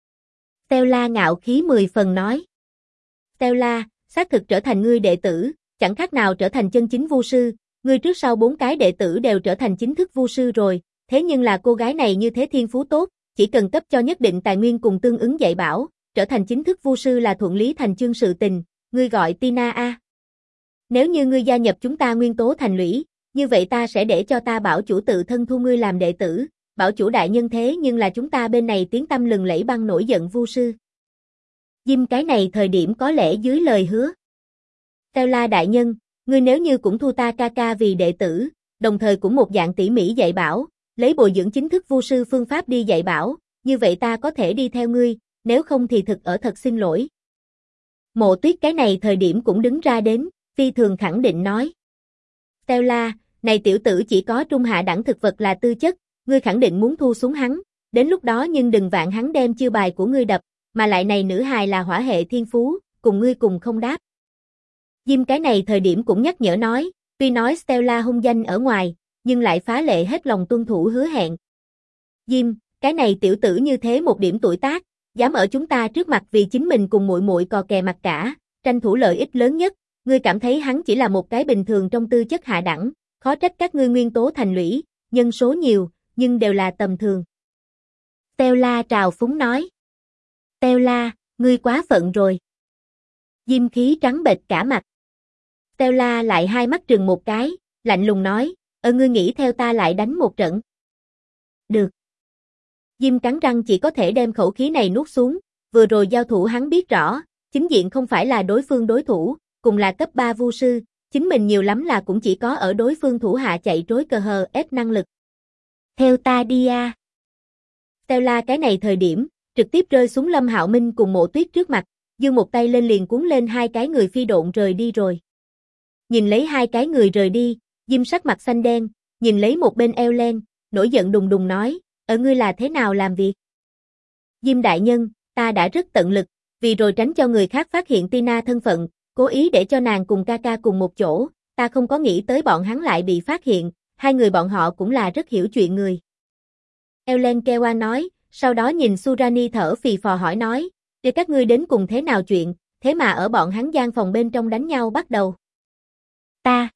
Stella ngạo khí 10 phần nói. Stella, xác thực trở thành ngươi đệ tử, chẳng khác nào trở thành chân chính vu sư, ngươi trước sau 4 cái đệ tử đều trở thành chính thức vu sư rồi, thế nhưng là cô gái này như thế thiên phú tốt, chỉ cần cấp cho nhất định tài nguyên cùng tương ứng dạy bảo, trở thành chính thức vu sư là thuận lý thành chương sự tình, ngươi gọi Tina a. Nếu như ngươi gia nhập chúng ta Nguyên Tố Thành Lũy, như vậy ta sẽ để cho ta bảo chủ tự thân thu ngươi làm đệ tử, bảo chủ đại nhân thế nhưng là chúng ta bên này tiếng tăm lừng lẫy băng nổi giận vu sư. Diêm cái này thời điểm có lẽ dưới lời hứa. Stella đại nhân, ngươi nếu như cũng thu ta ca ca vì đệ tử, đồng thời cũng một dạng tỉ mỉ dạy bảo, lấy bồi dưỡng chính thức vu sư phương pháp đi dạy bảo, như vậy ta có thể đi theo ngươi, nếu không thì thực ở thật xin lỗi. Mộ Tuyết cái này thời điểm cũng đứng ra đến, phi thường khẳng định nói. Stella, này tiểu tử chỉ có trung hạ đẳng thực vật là tư chất, ngươi khẳng định muốn thu xuống hắn, đến lúc đó nhưng đừng vạn hắn đem chiêu bài của ngươi đập, mà lại này nữ hài là hỏa hệ thiên phú, cùng ngươi cùng không đáp. Diêm cái này thời điểm cũng nhắc nhở nói, tuy nói Stella hung danh ở ngoài, nhưng lại phá lệ hết lòng tuân thủ hứa hẹn. Diêm, cái này tiểu tử như thế một điểm tuổi tác, dám ở chúng ta trước mặt vì chính mình cùng muội muội cò kè mặt cả, tranh thủ lợi ích lớn nhất, ngươi cảm thấy hắn chỉ là một cái bình thường trong tư chất hạ đẳng, khó trách các ngươi Nguyên Tố Thành Lũy, nhân số nhiều, nhưng đều là tầm thường. Stella trào phúng nói. Stella, ngươi quá phận rồi. Diêm khí trắng bệch cả mặt. Stella lại hai mắt trừng một cái, lạnh lùng nói, ngươi nghĩ theo ta lại đánh một trận. Được. Diêm cắn răng chỉ có thể đem khẩu khí này nuốt xuống, vừa rồi giao thủ hắn biết rõ, chính diện không phải là đối phương đối thủ, cùng là cấp 3 vu sư, chính mình nhiều lắm là cũng chỉ có ở đối phương thủ hạ chạy trối cờ hờ ép năng lực. Theo ta đi a. Stella cái này thời điểm, trực tiếp rơi xuống Lâm Hạo Minh cùng Mộ Tuyết trước mặt, giơ một tay lên liền cuốn lên hai cái người phi độn rời đi rồi. Nhìn lấy hai cái người rời đi, Diêm sắc mặt xanh đen, nhìn lấy một bên Ellen, nổi giận đùng đùng nói, ở ngươi là thế nào làm việc? Diêm đại nhân, ta đã rất tận lực, vì rồi tránh cho người khác phát hiện Tina thân phận, cố ý để cho nàng cùng ca ca cùng một chỗ, ta không có nghĩ tới bọn hắn lại bị phát hiện, hai người bọn họ cũng là rất hiểu chuyện người. Ellen Kewa nói, sau đó nhìn Surani thở phì phò hỏi nói, để các ngươi đến cùng thế nào chuyện, thế mà ở bọn hắn gian phòng bên trong đánh nhau bắt đầu. Ta.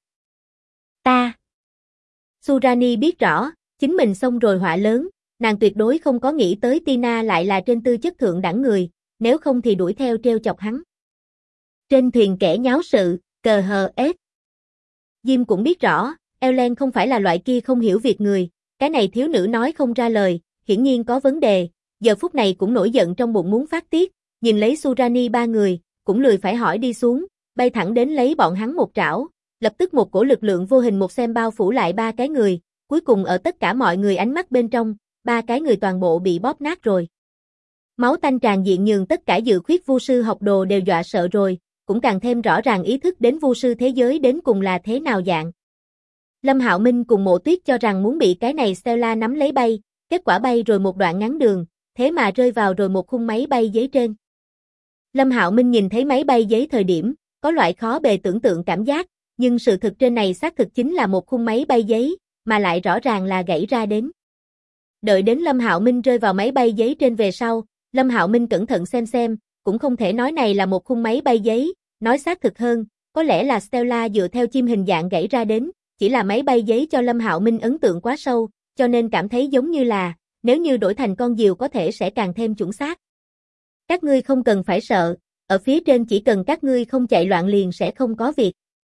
Surani biết rõ, chính mình xông rồi họa lớn, nàng tuyệt đối không có nghĩ tới Tina lại là trên tư chất thượng đẳng người, nếu không thì đuổi theo treo chọc hắn. Trên thuyền kẻ nháo sự, cờ hờ ết. Diêm cũng biết rõ, Ellen không phải là loại kia không hiểu việc người, cái này thiếu nữ nói không ra lời, hiển nhiên có vấn đề, giờ phút này cũng nổi giận trong bụng muốn phát tiết, nhìn lấy Surani ba người, cũng lười phải hỏi đi xuống, bay thẳng đến lấy bọn hắn một trảo, lập tức một cổ lực lượng vô hình một xem bao phủ lại ba cái người, cuối cùng ở tất cả mọi người ánh mắt bên trong, ba cái người toàn bộ bị bóp nát rồi. Máu tanh tràn diện nhường tất cả dự khuyết vu sư học đồ đều dọa sợ rồi, cũng càng thêm rõ ràng ý thức đến vu sư thế giới đến cùng là thế nào dạng. Lâm Hạo Minh cùng Mộ Tuyết cho rằng muốn bị cái này Stella nắm lấy bay, kết quả bay rồi một đoạn ngắn đường, thế mà rơi vào rồi một khung máy bay giấy trên. Lâm Hạo Minh nhìn thấy máy bay giấy thời điểm, có loại khó bề tưởng tượng cảm giác, nhưng sự thực trên này xác thực chính là một khung máy bay giấy, mà lại rõ ràng là gãy ra đến. Đợi đến Lâm Hạo Minh rơi vào máy bay giấy trên về sau, Lâm Hạo Minh cẩn thận xem, cũng không thể nói này là một khung máy bay giấy, nói xác thực hơn, có lẽ là Stella dựa theo chim hình dạng gãy ra đến, chỉ là máy bay giấy cho Lâm Hạo Minh ấn tượng quá sâu, cho nên cảm thấy giống như là, nếu như đổi thành con diều có thể sẽ càng thêm chuẩn xác. Các ngươi không cần phải sợ, ở phía trên chỉ cần các ngươi không chạy loạn liền sẽ không có việc.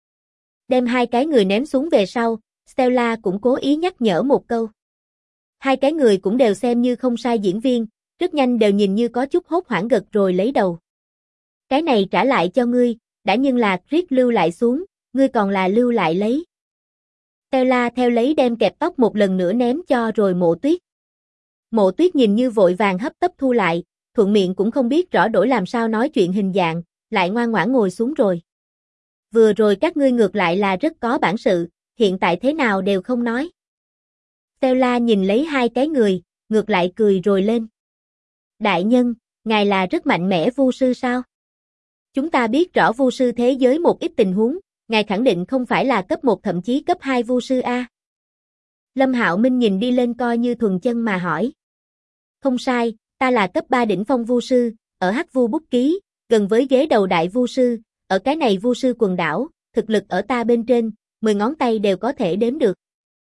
Đem hai cái người ném xuống về sau, Stella cũng cố ý nhắc nhở một câu. Hai cái người cũng đều xem như không sai diễn viên, rất nhanh đều nhìn như có chút hốt hoảng gật rồi lấy đầu. Cái này trả lại cho ngươi, đã nhưng là Rick lưu lại xuống, ngươi còn là lưu lại lấy. Stella theo lấy đem kẹp tóc một lần nữa ném cho rồi Mộ Tuyết. Mộ Tuyết nhìn như vội vàng hấp tấp thu lại, thuận miệng cũng không biết rõ đổi làm sao nói chuyện hình dạng, lại ngoan ngoãn ngồi xuống rồi. Vừa rồi các ngươi ngược lại là rất có bản sự, hiện tại thế nào đều không nói. Stella nhìn lấy hai cái người, ngược lại cười rồi lên. Đại nhân, ngài là rất mạnh mẽ vu sư sao? Chúng ta biết rõ vu sư thế giới một ít tình huống, ngài khẳng định không phải là cấp 1 thậm chí cấp 2 vu sư a. Lâm Hạo Minh nhìn đi lên coi như thuần chân mà hỏi. Không sai, ta là cấp 3 đỉnh phong vu sư, ở Hắc Vu Bút Ký, gần với ghế đầu đại vu sư, ở cái này vu sư quần đảo, thực lực ở ta bên trên, 10 ngón tay đều có thể đếm được.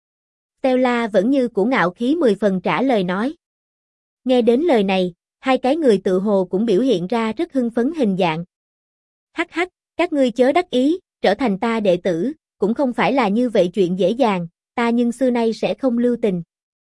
Stella vẫn như cũ ngạo khí 10 phần trả lời nói. Nghe đến lời này, hai cái người tự hồ cũng biểu hiện ra rất hưng phấn hình dạng. Hắc hắc, các ngươi chớ đắc ý, trở thành ta đệ tử, cũng không phải là như vậy chuyện dễ dàng, ta nhưng xưa nay sẽ không lưu tình.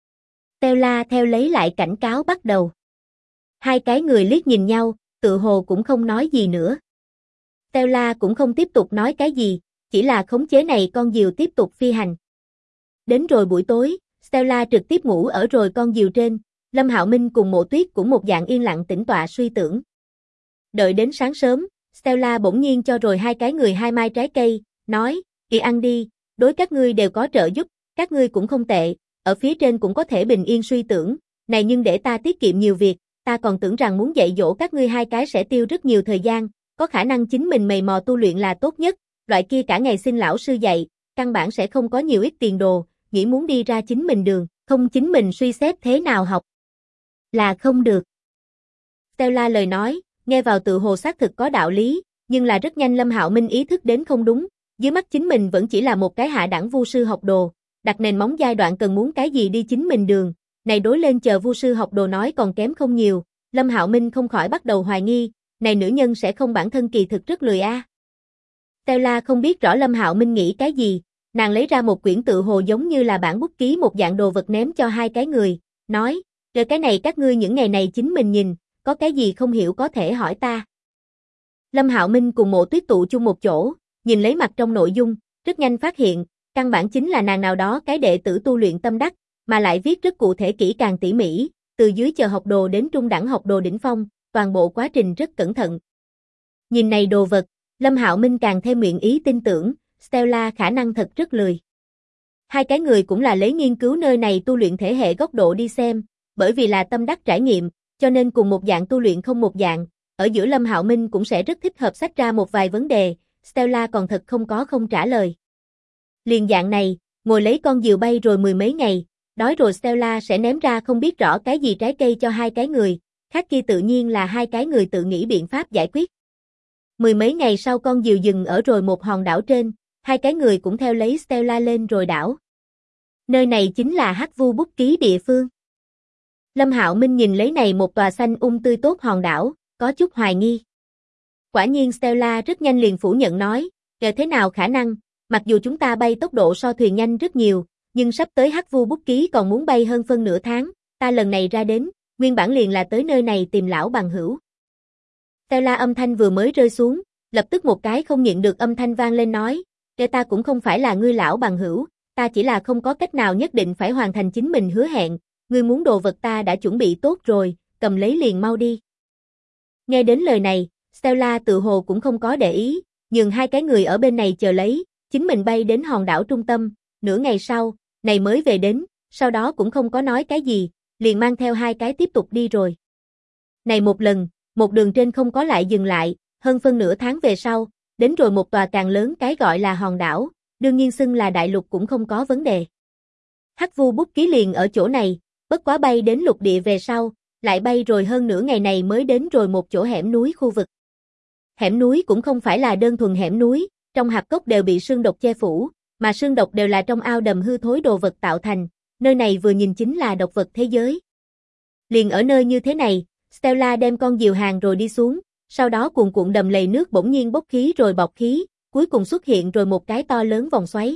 Stella theo lấy lại cảnh cáo bắt đầu. Hai cái người liếc nhìn nhau, tự hồ cũng không nói gì nữa. Stella cũng không tiếp tục nói cái gì, chỉ là khống chế này con diều tiếp tục phi hành. Đến rồi buổi tối, Stella trực tiếp ngủ ở rồi con diều trên, Lâm Hạo Minh cùng Mộ Tuyết cũng một dạng yên lặng tĩnh tọa suy tưởng. Đợi đến sáng sớm, Stella bỗng nhiên cho rồi hai cái người hai mai trái cây, nói, đi ăn đi, đối các ngươi đều có trợ giúp, các ngươi cũng không tệ, ở phía trên cũng có thể bình yên suy tưởng, này nhưng để ta tiết kiệm nhiều việc, ta còn tưởng rằng muốn dạy dỗ các ngươi hai cái sẽ tiêu rất nhiều thời gian, có khả năng chính mình mày mò tu luyện là tốt nhất, loại kia cả ngày xin lão sư dạy, căn bản sẽ không có nhiều ít tiền đồ, nghĩ muốn đi ra chính mình đường, không chính mình suy xét thế nào học. Là không được. Stella lời nói, nghe vào tự hồ xác thực có đạo lý, nhưng là rất nhanh Lâm Hạo Minh ý thức đến không đúng, dưới mắt chính mình vẫn chỉ là một cái hạ đẳng vu sư học đồ, đặt nền móng giai đoạn cần muốn cái gì đi chính mình đường, này đối lên chờ vu sư học đồ nói còn kém không nhiều, Lâm Hạo Minh không khỏi bắt đầu hoài nghi, này nữ nhân sẽ không bản thân kỳ thực rất lười a. Stella không biết rõ Lâm Hạo Minh nghĩ cái gì, nàng lấy ra một quyển tự hồ giống như là bản bút ký một dạng đồ vật ném cho hai cái người, nói, rồi cái này các ngươi những ngày này chính mình nhìn, có cái gì không hiểu có thể hỏi ta. Lâm Hạo Minh cùng Mộ Tuyết tụ chung một chỗ, nhìn lấy mặt trong nội dung, rất nhanh phát hiện, căn bản chính là nàng nào đó cái đệ tử tu luyện tâm đắc, mà lại viết rất cụ thể kỹ càng tỉ mỉ, từ dưới chờ học đồ đến trung đẳng học đồ đỉnh phong, toàn bộ quá trình rất cẩn thận. Nhìn này đồ vật, Lâm Hạo Minh càng thêm nguyện ý tin tưởng, Stella khả năng thật rất lười. Hai cái người cũng là lấy nghiên cứu nơi này tu luyện thể hệ góc độ đi xem, bởi vì là tâm đắc trải nghiệm, cho nên cùng một dạng tu luyện không một dạng, ở giữa Lâm Hạo Minh cũng sẽ rất thích hợp sách ra một vài vấn đề, Stella còn thật không trả lời. Liền dạng này, ngồi lấy con diều bay rồi 10 mấy ngày, đói rồi Stella sẽ ném ra không biết rõ cái gì trái cây cho hai cái người, khác kia tự nhiên là hai cái người tự nghĩ biện pháp giải quyết. 10 mấy ngày sau con diều dừng ở rồi một hòn đảo trên, hai cái người cũng theo lấy Stella lên rồi đảo. Nơi này chính là Hắc Vu Bút Ký địa phương. Lâm Hạo Minh nhìn lấy này một tòa xanh tươi tốt hòn đảo, có chút hoài nghi. Quả nhiên Stella rất nhanh liền phủ nhận nói, thế nào khả năng, Mặc dù chúng ta bay tốc độ so thuyền nhanh rất nhiều, nhưng sắp tới Hắc Vu Bút Ký còn muốn bay hơn phân nửa tháng, ta lần này ra đến, nguyên bản liền là tới nơi này tìm lão bằng hữu. Stella âm thanh vừa mới rơi xuống, lập tức một cái không nhịn được âm thanh vang lên nói, ta cũng không phải là ngươi lão bằng hữu, ta chỉ là không có cách nào nhất định phải hoàn thành chính mình hứa hẹn, ngươi muốn đồ vật ta đã chuẩn bị tốt rồi, cầm lấy liền mau đi. Nghe đến lời này, Stella tự hồ cũng không có để ý, nhường hai cái người ở bên này chờ lấy, chính mình bay đến hòn đảo trung tâm, nửa ngày sau, này mới về đến, sau đó cũng không có nói cái gì, liền mang theo hai cái tiếp tục đi rồi. Này một lần, một đường trên không có lại dừng lại, hơn phân nửa tháng về sau, đến rồi một tòa càng lớn cái gọi là hòn đảo, đương nhiên xưng là đại lục cũng không có vấn đề. Hắc Vu Bút Ký liền ở chỗ này, bất quá bay đến lục địa về sau, lại bay rồi hơn nửa ngày này mới đến rồi một chỗ hẻm núi khu vực. Hẻm núi cũng không phải là đơn thuần hẻm núi, trong hạp cốc đều bị sương độc che phủ, mà sương độc đều là trong ao đầm hư thối đồ vật tạo thành, nơi này vừa nhìn chính là độc vật thế giới. Liền ở nơi như thế này, Stella đem con diều hàng rồi đi xuống, sau đó cuồn cuộn đầm lầy nước bỗng nhiên bốc khí rồi bọc khí, cuối cùng xuất hiện rồi một cái to lớn vòng xoáy.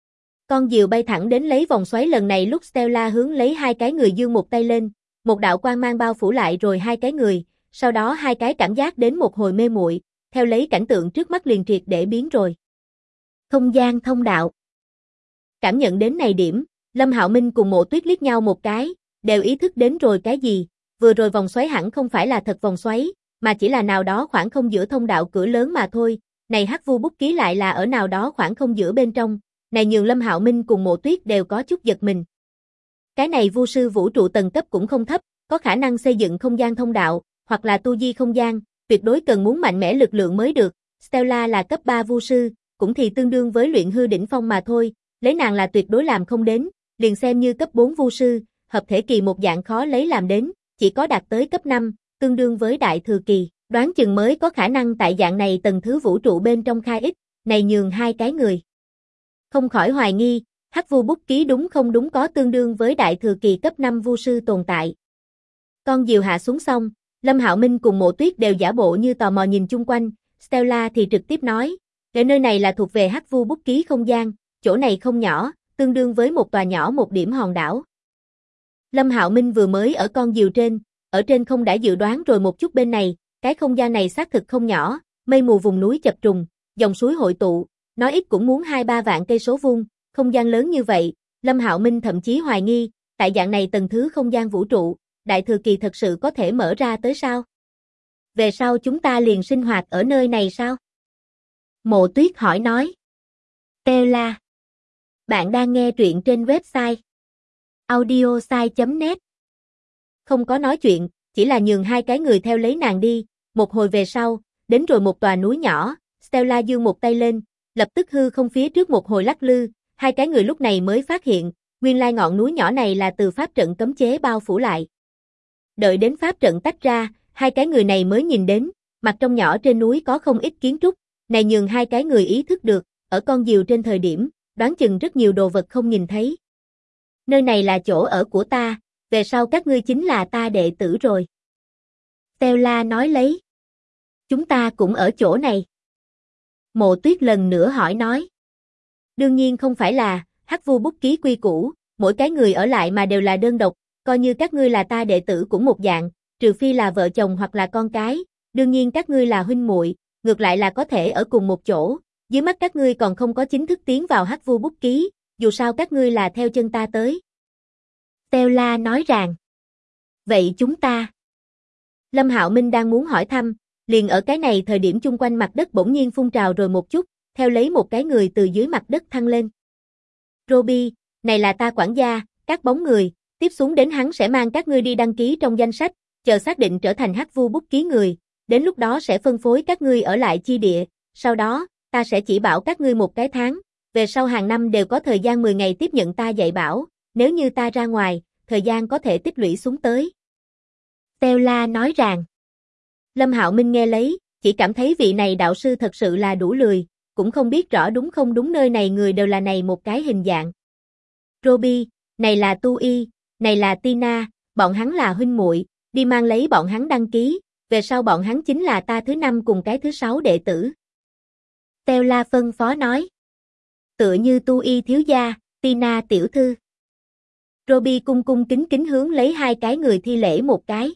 Con diều bay thẳng đến lấy vòng xoáy lần này lúc Stella hướng lấy hai cái người giương một tay lên, một đạo quang mang bao phủ lại rồi hai cái người, sau đó hai cái cảm giác đến một hồi mê muội, theo lấy cảnh tượng trước mắt liền triệt để biến rồi. Không gian thông đạo. Cảm nhận đến này điểm, Lâm Hạo Minh cùng Mộ Tuyết liếc nhau một cái, đều ý thức đến rồi cái gì, vừa rồi vòng xoáy hẳn không phải là thật vòng xoáy, mà chỉ là nào đó khoảng không giữa thông đạo cửa lớn mà thôi, này Hắc Vu Bút Ký lại là ở nào đó khoảng không giữa bên trong, này nhường Lâm Hạo Minh cùng Mộ Tuyết đều có chút giật mình. Cái này vu sư vũ trụ tầng cấp cũng không thấp, có khả năng xây dựng không gian thông đạo, hoặc là tu di không gian, tuyệt đối cần muốn mạnh mẽ lực lượng mới được, Stella là cấp 3 vu sư, cũng thì tương đương với luyện hư đỉnh phong mà thôi, lấy nàng là tuyệt đối làm không đến, liền xem như cấp 4 vu sư, hợp thể kỳ một dạng khó lấy làm đến, chỉ có đạt tới cấp 5, tương đương với đại thừa kỳ, đoán chừng mới có khả năng tại dạng này tầng thứ vũ trụ bên trong khai ích, này nhường hai cái người. Không khỏi hoài nghi, Hắc Vu Bút Ký đúng không đúng có tương đương với đại thừa kỳ cấp 5 vu sư tồn tại. Con diều hạ xuống xong, Lâm Hạo Minh cùng Mộ Tuyết đều giả bộ như tò mò nhìn chung quanh, Stella thì trực tiếp nói, để nơi này là thuộc về Hắc Vu Bút Ký không gian, chỗ này không nhỏ, tương đương với một tòa nhỏ một điểm hòn đảo. Lâm Hạo Minh vừa mới ở con diều trên, ở trên không đã dự đoán rồi một chút bên này, cái không gian này xác thực không nhỏ, mây mù vùng núi chập trùng, dòng suối hội tụ, nói ít cũng muốn 2-3 vạn cây số vuông, không gian lớn như vậy, Lâm Hạo Minh thậm chí hoài nghi, tại dạng này tầng thứ không gian vũ trụ, đại thừa kỳ thật sự có thể mở ra tới sao? Về sau chúng ta liền sinh hoạt ở nơi này sao? Mộ Tuyết hỏi nói. Stella. Bạn đang nghe truyện trên website audiosai.net. Không có nói chuyện, chỉ là nhường hai cái người theo lấy nàng đi, một hồi về sau, đến rồi một tòa núi nhỏ, Stella giương một tay lên, lập tức hư không phía trước một hồi lắc lư, hai cái người lúc này mới phát hiện, nguyên lai ngọn núi nhỏ này là từ pháp trận cấm chế bao phủ lại. Đợi đến pháp trận tách ra, hai cái người này mới nhìn đến, mặt trong nhỏ trên núi có không ít kiến trúc, này nhường hai cái người ý thức được, ở con diều trên thời điểm, đoán chừng rất nhiều đồ vật không nhìn thấy. Nơi này là chỗ ở của ta, về sau các ngươi chính là ta đệ tử rồi. Stella nói lấy. Chúng ta cũng ở chỗ này. Mộ Tuyết lần nữa hỏi nói. Đương nhiên không phải là, Hắc Vu Bút Ký quy củ, mỗi cái người ở lại mà đều là đơn độc, coi như các ngươi là ta đệ tử cũng một dạng, trừ phi là vợ chồng hoặc là con cái, đương nhiên các ngươi là huynh muội, ngược lại là có thể ở cùng một chỗ, dưới mắt các ngươi còn không có chính thức tiến vào Hắc Vu Bút Ký, dù sao các ngươi là theo chân ta tới. Stella nói rằng. Vậy chúng ta. Lâm Hạo Minh đang muốn hỏi thăm, liền ở cái này thời điểm chung quanh mặt đất bỗng nhiên phun trào rồi một chút, theo lấy một cái người từ dưới mặt đất thăng lên. Robbie, này là ta quản gia, các bóng người, tiếp xuống đến hắn sẽ mang các ngươi đi đăng ký trong danh sách, chờ xác định trở thành Hắc Vu Bút Ký người, đến lúc đó sẽ phân phối các ngươi ở lại chi địa, sau đó, ta sẽ chỉ bảo các ngươi một cái tháng, về sau hàng năm đều có thời gian 10 ngày tiếp nhận ta dạy bảo, nếu như ta ra ngoài, thời gian có thể tích lũy xuống tới. Stella nói rằng. Lâm Hạo Minh nghe lấy, chỉ cảm thấy vị này đạo sư thật sự là đủ lười, cũng không biết rõ đúng không đúng nơi này người đều là này một cái hình dạng. Robbie, này là Tu Y, này là Tina, bọn hắn là huynh muội, đi mang lấy bọn hắn đăng ký, về sau bọn hắn chính là ta thứ 5 cùng cái thứ 6 đệ tử. Stella phân phó nói. Tựa như Tu Y thiếu gia, Tina tiểu thư. Robbie cung cung kính kính hướng lấy hai cái người thi lễ một cái.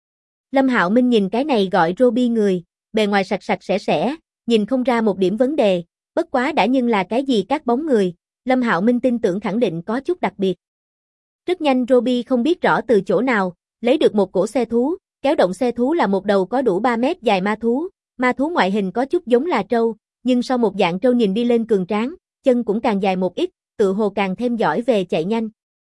Lâm Hạo Minh nhìn cái này gọi Robbie người, bề ngoài sạch sạch sẽ, nhìn không ra một điểm vấn đề, bất quá đã nhưng là cái gì các bóng người, Lâm Hạo Minh tin tưởng khẳng định có chút đặc biệt. Rất nhanh Robbie không biết rõ từ chỗ nào, lấy được một cỗ xe thú, kéo động xe thú là một đầu có đủ 3 mét dài ma thú ngoại hình có chút giống là trâu, nhưng sau một dạng trâu nhìn đi lên cường tráng, chân cũng càng dài một ít, tự hồ càng thêm giỏi về chạy nhanh.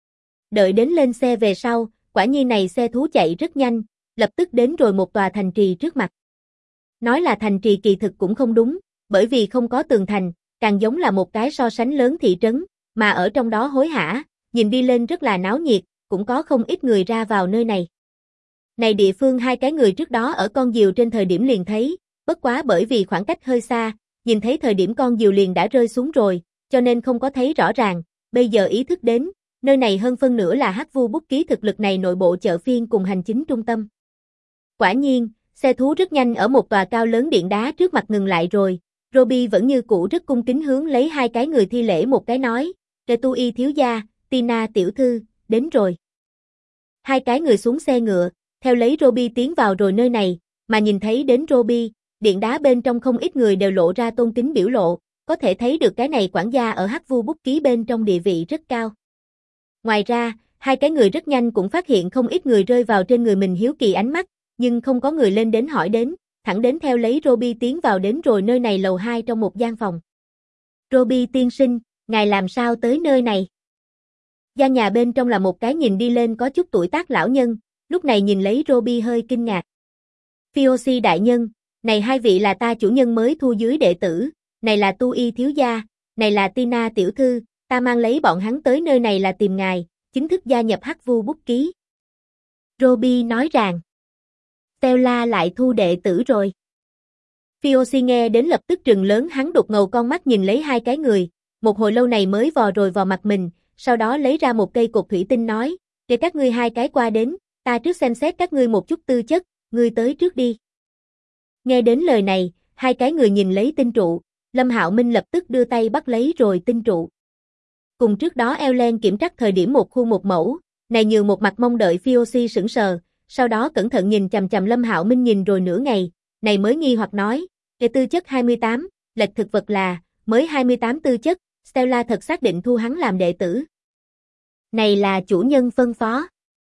Đợi đến lên xe về sau, quả nhiên này xe thú chạy rất nhanh, lập tức đến rồi một tòa thành trì trước mặt. Nói là thành trì kỳ thực cũng không đúng, bởi vì không có tường thành, càng giống là một cái so sánh lớn thị trấn, mà ở trong đó hối hả, nhìn đi lên rất là náo nhiệt, cũng có không ít người ra vào nơi này. Này địa phương hai cái người trước đó ở con diều trên thời điểm liền thấy, bất quá bởi vì khoảng cách hơi xa, nhìn thấy thời điểm con diều liền đã rơi xuống rồi, cho nên không có thấy rõ ràng, bây giờ ý thức đến, nơi này hơn phân nửa là Hắc Vu bút ký thực lực này nội bộ chợ phiên cùng hành chính trung tâm. Quả nhiên, xe thú rất nhanh ở một tòa cao lớn điện đá trước mặt ngừng lại rồi, Robbie vẫn như cũ rất cung kính hướng lấy hai cái người thi lễ một cái nói, Tu Y thiếu gia, Tina tiểu thư, đến rồi. Hai cái người xuống xe ngựa, theo lấy Robbie tiến vào rồi nơi này, mà nhìn thấy đến Robbie, điện đá bên trong không ít người đều lộ ra tôn kính biểu lộ, có thể thấy được cái này quản gia ở Hắc Vu bút ký bên trong địa vị rất cao. Ngoài ra, hai cái người rất nhanh cũng phát hiện không ít người rơi vào trên người mình hiếu kỳ ánh mắt, nhưng không có người lên đến hỏi đến, thẳng đến theo lấy Robbie tiến vào đến rồi nơi này lầu 2 trong một gian phòng. Robbie tiên sinh, ngài làm sao tới nơi này? Gian nhà bên trong là một cái nhìn đi lên có chút tuổi tác lão nhân, lúc này nhìn lấy Robbie hơi kinh ngạc. Phiosi đại nhân, này hai vị là ta chủ nhân mới thu dưới đệ tử, này là Tu Y thiếu gia, này là Tina tiểu thư, ta mang lấy bọn hắn tới nơi này là tìm ngài, chính thức gia nhập Hắc Vu bút ký. Robbie nói rằng, Stella lại thu đệ tử rồi. Phiosi nghe đến lập tức trừng lớn hắn đục ngầu con mắt nhìn lấy hai cái người, một hồi lâu này mới vò rồi vào mặt mình, sau đó lấy ra một cây cột thủy tinh nói, để các ngươi hai cái qua đến, ta trước xem xét các ngươi một chút tư chất, ngươi tới trước đi. Nghe đến lời này, hai cái người nhìn lấy tinh trụ, Lâm Hạo Minh lập tức đưa tay bắt lấy rồi tinh trụ. Cùng trước đó Ellen kiểm tra thời điểm một khu một mẫu, này nhường một mặt mong đợi Phiosi sững sờ, sau đó cẩn thận nhìn chằm chằm Lâm Hạo Minh nhìn rồi nửa ngày, này mới nghi hoặc nói, tư chất 28, lệch thực vật là, mới 28 tư chất, Stella thật xác định thu hắn làm đệ tử. Này là chủ nhân phân phó.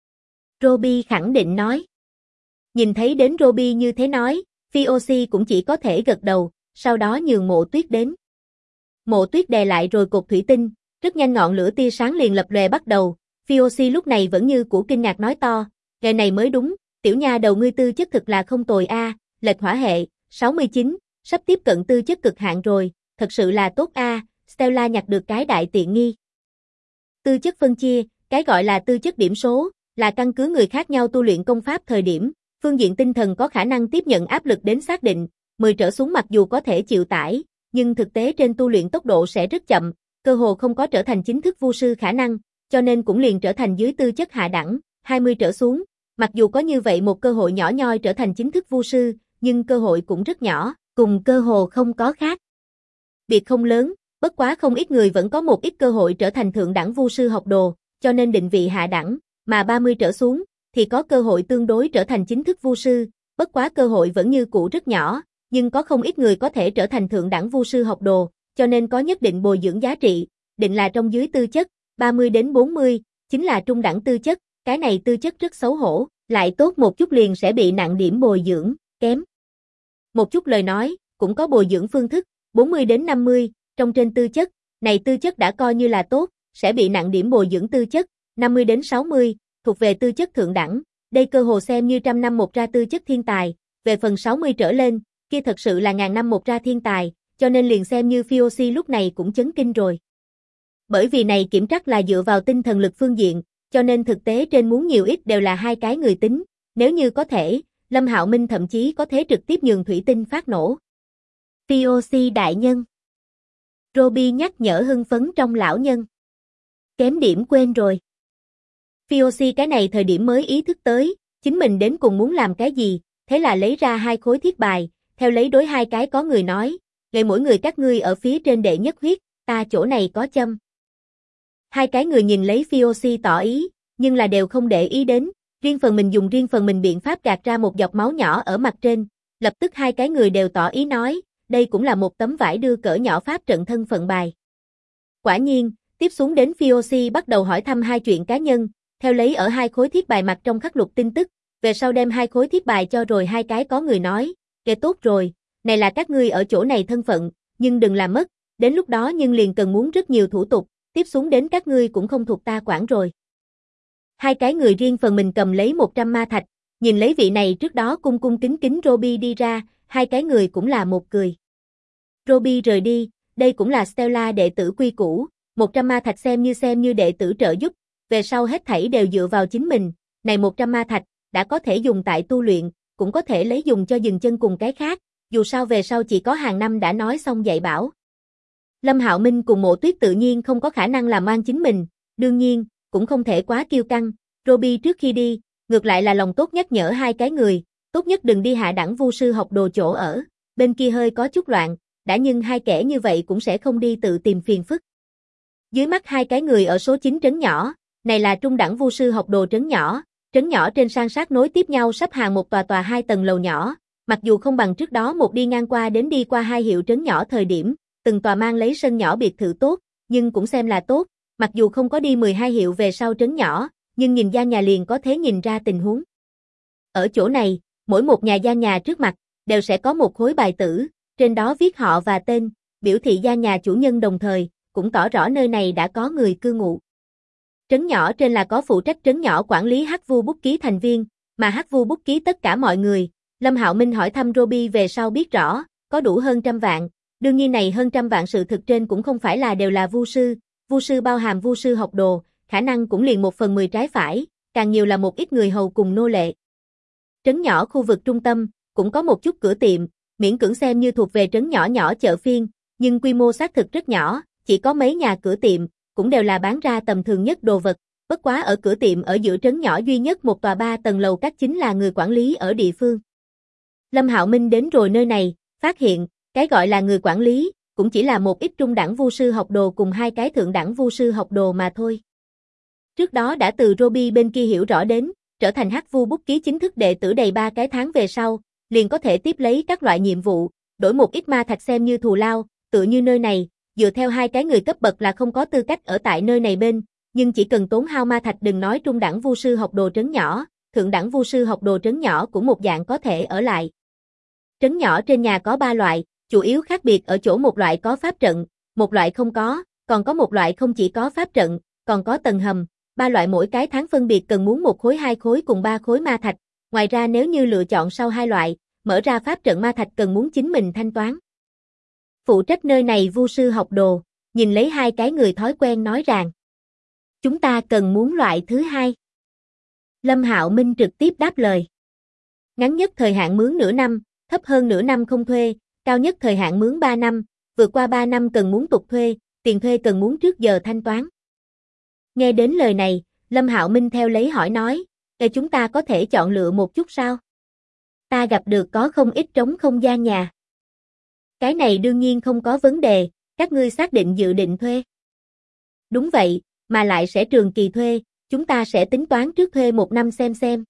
Robbie khẳng định nói. Nhìn thấy đến Robbie như thế nói, Phiosi cũng chỉ có thể gật đầu, sau đó nhường Mộ Tuyết đến. Mộ Tuyết đè lại rồi cột thủy tinh, rất nhanh ngọn lửa tia sáng liền lập lòe bắt đầu, Phiosi lúc này vẫn như cũ kinh ngạc nói to, ngày này mới đúng, tiểu nha đầu ngươi tư chất thực là không tồi a, lệch hỏa hệ, 69, sắp tiếp cận tư chất cực hạn rồi, thật sự là tốt a, Stella nhặt được cái đại tiện nghi. Tư chất phân chia, cái gọi là tư chất điểm số, là căn cứ người khác nhau tu luyện công pháp thời điểm, phương diện tinh thần có khả năng tiếp nhận áp lực đến xác định, 10 trở xuống mặc dù có thể chịu tải, nhưng thực tế trên tu luyện tốc độ sẽ rất chậm, cơ hồ không có trở thành chính thức vu sư khả năng, cho nên cũng liền trở thành dưới tư chất hạ đẳng, 20 trở xuống, mặc dù có như vậy một cơ hội nhỏ nhoi trở thành chính thức vu sư, nhưng cơ hội cũng rất nhỏ, cùng cơ hồ không có khác. Biệt không lớn, bất quá không ít người vẫn có một ít cơ hội trở thành thượng đẳng vu sư học đồ, cho nên định vị hạ đẳng, mà 30 trở xuống, thì có cơ hội tương đối trở thành chính thức vu sư, bất quá cơ hội vẫn như cũ rất nhỏ, nhưng có không ít người có thể trở thành thượng đẳng vu sư học đồ, cho nên có nhất định bồi dưỡng giá trị, định là trong dưới tư chất, 30 đến 40, chính là trung đẳng tư chất, cái này tư chất rất xấu hổ, lại tốt một chút liền sẽ bị nặng điểm bồi dưỡng, kém. Một chút lời nói, cũng có bồi dưỡng phương thức, 40 đến 50, trong trên tư chất, này tư chất đã coi như là tốt, sẽ bị nặng điểm bồi dưỡng tư chất, 50 đến 60, thuộc về tư chất thượng đẳng, đây cơ hồ xem như trăm năm một ra tư chất thiên tài, về phần 60 trở lên, kia thật sự là ngàn năm một ra thiên tài, cho nên liền xem như Phiosi lúc này cũng chấn kinh rồi. Bởi vì này kiểm trắc là dựa vào tinh thần lực phương diện, cho nên thực tế trên muốn nhiều ít đều là hai cái người tính, nếu như có thể, Lâm Hạo Minh thậm chí có thể trực tiếp nhường thủy tinh phát nổ. Phiosi đại nhân. Robbie nhắc nhở hưng phấn trong lão nhân. Kém điểm quên rồi. Phiosi cái này thời điểm mới ý thức tới, chính mình đến cùng muốn làm cái gì, thế là lấy ra hai khối thiết bài, theo lấy đối hai cái có người nói, ngày mỗi người các ngươi ở phía trên đệ nhất huyết, ta chỗ này có châm. Hai cái người nhìn lấy Phiosi tỏ ý, nhưng là đều không để ý đến, riêng phần mình dùng riêng phần mình biện pháp gạt ra một giọt máu nhỏ ở mặt trên, lập tức hai cái người đều tỏ ý nói, đây cũng là một tấm vải đưa cỡ nhỏ pháp trận thân phận bài. Quả nhiên, tiếp xuống đến Phiosi bắt đầu hỏi thăm hai chuyện cá nhân, theo lấy ở hai khối thiếp bài mặt trong khắc lục tin tức, về sau đem hai khối thiếp bài cho rồi hai cái có người nói, kệ tốt rồi, này là các ngươi ở chỗ này thân phận, nhưng đừng làm mất, đến lúc đó nhưng liền cần muốn rất nhiều thủ tục, tiếp xuống đến các ngươi cũng không thuộc ta quản rồi. Hai cái người riêng phần mình cầm lấy 100 ma thạch, nhìn lấy vị này trước đó cung cung kính kính Robbie đi ra, hai cái người cũng là một cười. Robbie rời đi, đây cũng là Stella đệ tử quy củ, 100 ma thạch xem như đệ tử trợ giúp, về sau hết thảy đều dựa vào chính mình, này 100 ma thạch, đã có thể dùng tại tu luyện, cũng có thể lấy dùng cho dừng chân cùng cái khác, dù sao về sau chỉ có hàng năm đã nói xong dạy bảo. Lâm Hạo Minh cùng Mộ Tuyết tự nhiên không có khả năng làm oan chính mình, đương nhiên, cũng không thể quá kiêu căng, Robbie trước khi đi, ngược lại là lòng tốt nhắc nhở hai cái người, tốt nhất đừng đi hạ đẳng vu sư học đồ chỗ ở, bên kia hơi có chút loạn, đã nhưng hai kẻ như vậy cũng sẽ không đi tự tìm phiền phức. Dưới mắt hai cái người ở số 9 trấn nhỏ, này là trung đẳng vu sư học đồ trấn nhỏ trên san sát nối tiếp nhau sắp hàng một tòa 2 tầng lầu nhỏ, mặc dù không bằng trước đó một đi ngang qua đến đi qua hai hiệu trấn nhỏ thời điểm, từng tòa mang lấy sân nhỏ biệt thự tốt, nhưng cũng xem là tốt, mặc dù không có đi 12 hiệu về sau trấn nhỏ, nhưng nhìn gia nhà liền có thể nhìn ra tình huống. Ở chỗ này, mỗi một nhà gia nhà trước mặt, đều sẽ có một khối bài tử, trên đó viết họ và tên, biểu thị gia nhà chủ nhân đồng thời, cũng tỏ rõ nơi này đã có người cư ngụ. Trấn nhỏ trên là có phụ trách trấn nhỏ quản lý Hắc Vu bút ký thành viên, mà Hắc Vu bút ký tất cả mọi người. Lâm Hạo Minh hỏi thăm Robbie về sau biết rõ, có đủ hơn 100 vạn. Đương nhiên này hơn 100 vạn sự thực trên cũng không phải là đều là vu sư bao hàm vu sư học đồ, khả năng cũng liền 1/10 trái phải, càng nhiều là một ít người hầu cùng nô lệ. Trấn nhỏ khu vực trung tâm, cũng có một chút cửa tiệm, miễn cưỡng xem như thuộc về trấn nhỏ nhỏ chợ phiên, nhưng quy mô xác thực rất nhỏ, chỉ có mấy nhà cửa tiệm, cũng đều là bán ra tầm thường nhất đồ vật, bất quá ở cửa tiệm ở giữa trấn nhỏ duy nhất một tòa 3 tầng lầu các chính là người quản lý ở địa phương. Lâm Hạo Minh đến rồi nơi này, phát hiện, cái gọi là người quản lý, cũng chỉ là một ít trung đẳng vu sư học đồ cùng hai cái thượng đẳng vu sư học đồ mà thôi. Trước đó đã từ Robbie bên kia hiểu rõ đến, trở thành Hắc Vu bút ký chính thức đệ tử đầy 3 cái tháng về sau, liền có thể tiếp lấy các loại nhiệm vụ, đổi một ít ma thạch xem như thù lao, tựa như nơi này, dựa theo hai cái người cấp bậc là không có tư cách ở tại nơi này bên, nhưng chỉ cần tốn hao ma thạch đừng nói trung đẳng vu sư học đồ trấn nhỏ, thượng đẳng vu sư học đồ trấn nhỏ cũng một dạng có thể ở lại. Trấn nhỏ trên nhà có 3 loại, chủ yếu khác biệt ở chỗ một loại có pháp trận, một loại không có, còn có một loại không chỉ có pháp trận, còn có tầng hầm, 3 loại mỗi cái tháng phân biệt cần muốn 1 khối 2 khối cùng 3 khối ma thạch, ngoài ra nếu như lựa chọn sau 2 loại, mở ra pháp trận ma thạch cần muốn chính mình thanh toán. Phụ trách nơi này vu sư học đồ, nhìn lấy hai cái người thói quen nói rằng, chúng ta cần muốn loại thứ 2. Lâm Hạo Minh trực tiếp đáp lời. Ngắn nhất thời hạn mướn nửa năm, thấp hơn nửa năm không thuê, cao nhất thời hạn mướn 3 năm, vượt qua 3 năm cần muốn tục thuê, tiền thuê cần muốn trước giờ thanh toán. Nghe đến lời này, Lâm Hạo Minh theo lấy hỏi nói, chúng ta có thể chọn lựa một chút sao? Ta gặp được có không ít trống không gian nhà. Cái này đương nhiên không có vấn đề, các ngươi xác định dự định thuê. Đúng vậy, mà lại sẽ trường kỳ thuê, chúng ta sẽ tính toán trước thuê 1 năm xem.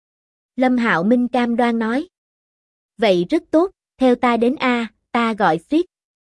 Lâm Hạo Minh cam đoan nói. Vậy rất tốt, theo ta đến A, ta gọi Fritz.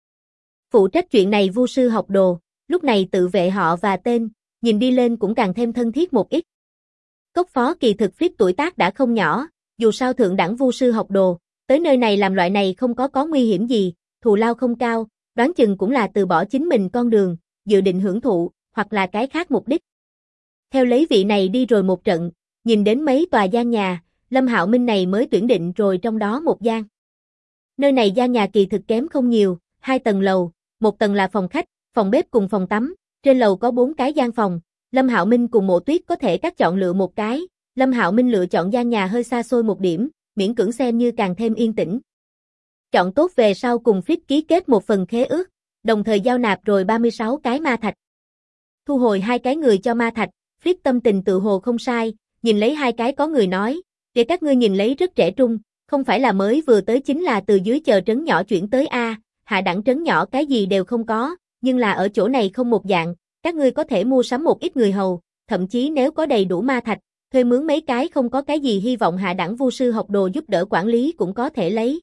Phụ trách chuyện này vu sư học đồ, lúc này tự vệ họ và tên, nhìn đi lên cũng càng thêm thân thiết một ít. Cốc phó kỳ thực Fritz tuổi tác đã không nhỏ, dù sao thượng đẳng vu sư học đồ, tới nơi này làm loại này không có nguy hiểm gì, thù lao không cao, đoán chừng cũng là từ bỏ chính mình con đường, dự định hưởng thụ, hoặc là cái khác mục đích. Theo lấy vị này đi rồi một trận, nhìn đến mấy tòa gian nhà, Lâm Hạo Minh này mới tuyển định rồi trong đó một gian. Nơi này gian nhà kỳ thực kém không nhiều, 2 tầng lầu, 1 tầng là phòng khách, phòng bếp cùng phòng tắm, trên lầu có 4 cái gian phòng, Lâm Hạo Minh cùng Mộ Tuyết có thể cắt chọn lựa một cái, Lâm Hạo Minh lựa chọn gian nhà hơi xa xôi một điểm, miễn cưỡng xem như càng thêm yên tĩnh. Chọn tốt về sau cùng Fritz ký kết một phần khế ước, đồng thời giao nạp rồi 36 cái ma thạch. Thu hồi 2 cái người cho ma thạch, Fritz tâm tình tự hồ không sai, nhìn lấy 2 cái có người nói, để các ngươi nhìn lấy rất trẻ trung, không phải là mới vừa tới chính là từ dưới chờ trấn nhỏ chuyển tới A, hạ đẳng trấn nhỏ cái gì đều không có, nhưng là ở chỗ này không một dạng, các ngươi có thể mua sắm một ít người hầu, thậm chí nếu có đầy đủ ma thạch, thuê mướn mấy cái không có cái gì hy vọng hạ đẳng vu sư học đồ giúp đỡ quản lý cũng có thể lấy.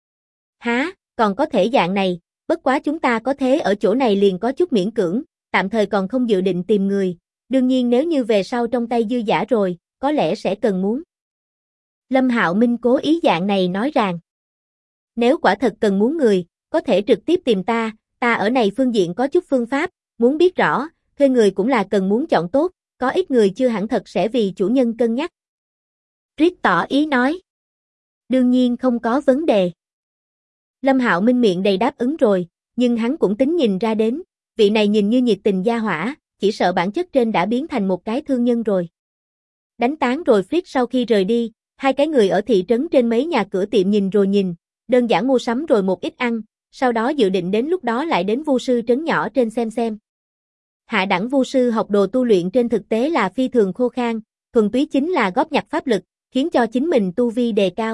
Há, còn có thể dạng này, bất quá chúng ta có thế ở chỗ này liền có chút miễn cưỡng, tạm thời còn không dự định tìm người, đương nhiên nếu như về sau trong tay dư dả rồi, có lẽ sẽ cần muốn. Lâm Hạo Minh cố ý dạng này nói rằng, nếu quả thật cần muốn người, có thể trực tiếp tìm ta ở này phương diện có chút phương pháp, muốn biết rõ, thuê người cũng là cần muốn chọn tốt, có ít người chưa hẳn thật sẽ vì chủ nhân cân nhắc. Riết tỏ ý nói, đương nhiên không có vấn đề. Lâm Hạo Minh miệng đầy đáp ứng rồi, nhưng hắn cũng tính nhìn ra đến, vị này nhìn như nhiệt tình gia hỏa, chỉ sợ bản chất trên đã biến thành một cái thương nhân rồi. Đánh tán rồi Fritz sau khi rời đi, hai cái người ở thị trấn trên mấy nhà cửa tiệm nhìn rồi nhìn, đơn giản mua sắm rồi một ít ăn, sau đó dự định đến lúc đó lại đến vu sư trấn nhỏ trên xem. Hạ đẳng vu sư học đồ tu luyện trên thực tế là phi thường khô khan, thuần túy chính là góp nhặt pháp lực, khiến cho chính mình tu vi đề cao.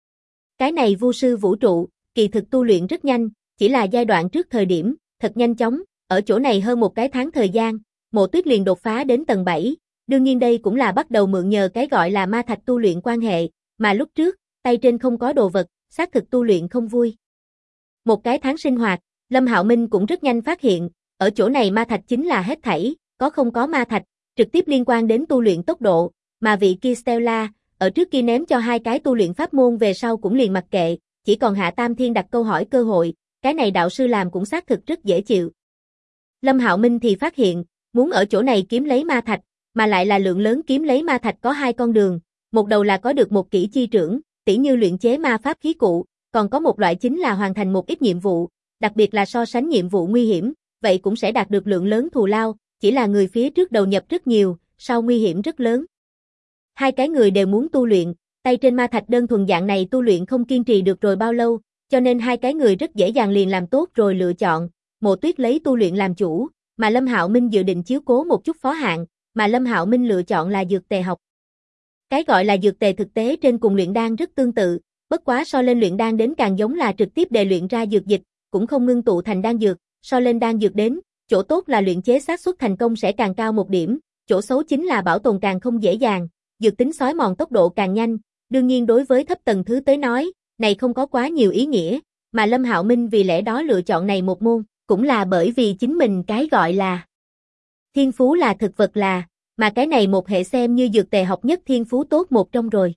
Cái này vu sư vũ trụ, kỳ thực tu luyện rất nhanh, chỉ là giai đoạn trước thời điểm, thật nhanh chóng, ở chỗ này hơn một cái tháng thời gian, Mộ Tuyết liền đột phá đến tầng 7, đương nhiên đây cũng là bắt đầu mượn nhờ cái gọi là ma thạch tu luyện quan hệ, mà lúc trước, tay trên không có đồ vật, xác thực tu luyện không vui. Một cái tháng sinh hoạt, Lâm Hạo Minh cũng rất nhanh phát hiện, ở chỗ này ma thạch chính là hết thảy, có không có ma thạch, trực tiếp liên quan đến tu luyện tốc độ, mà vị kia Stella, ở trước kia ném cho hai cái tu luyện pháp môn về sau cũng liền mặc kệ, chỉ còn Hạ Tam Thiên đặt câu hỏi cơ hội, cái này đạo sư làm cũng xác thực rất dễ chịu. Lâm Hạo Minh thì phát hiện, muốn ở chỗ này kiếm lấy ma thạch, mà lại là lượng lớn kiếm lấy ma thạch có hai con đường, một đầu là có được một kỹ chi trưởng, tỉ như luyện chế ma pháp khí cụ, còn có một loại chính là hoàn thành một ít nhiệm vụ, đặc biệt là so sánh nhiệm vụ nguy hiểm, vậy cũng sẽ đạt được lượng lớn thù lao, chỉ là người phía trước đầu nhập rất nhiều, sau nguy hiểm rất lớn. Hai cái người đều muốn tu luyện, tay trên ma thạch đơn thuần dạng này tu luyện không kiên trì được rồi bao lâu, cho nên hai cái người rất dễ dàng liền làm tốt rồi lựa chọn, Mộ Tuyết lấy tu luyện làm chủ, mà Lâm Hạo Minh dự định chiếu cố một chút phó hạng, mà Lâm Hạo Minh lựa chọn là dược tề học. Cái gọi là dược tề thực tế trên cùng luyện đan rất tương tự, bất quá so lên luyện đan đến càng giống là trực tiếp đề luyện ra dược dịch, cũng không ngưng tụ thành đan dược, so lên đan dược đến, chỗ tốt là luyện chế xác suất thành công sẽ càng cao một điểm, chỗ xấu chính là bảo tồn càng không dễ dàng, dược tính xói mòn tốc độ càng nhanh, đương nhiên đối với thấp tầng thứ tới nói, này không có quá nhiều ý nghĩa, mà Lâm Hạo Minh vì lẽ đó lựa chọn này một môn, cũng là bởi vì chính mình cái gọi là thiên phú là thực vật là, mà cái này một hệ xem như dược tề học nhất thiên phú tốt một trong rồi.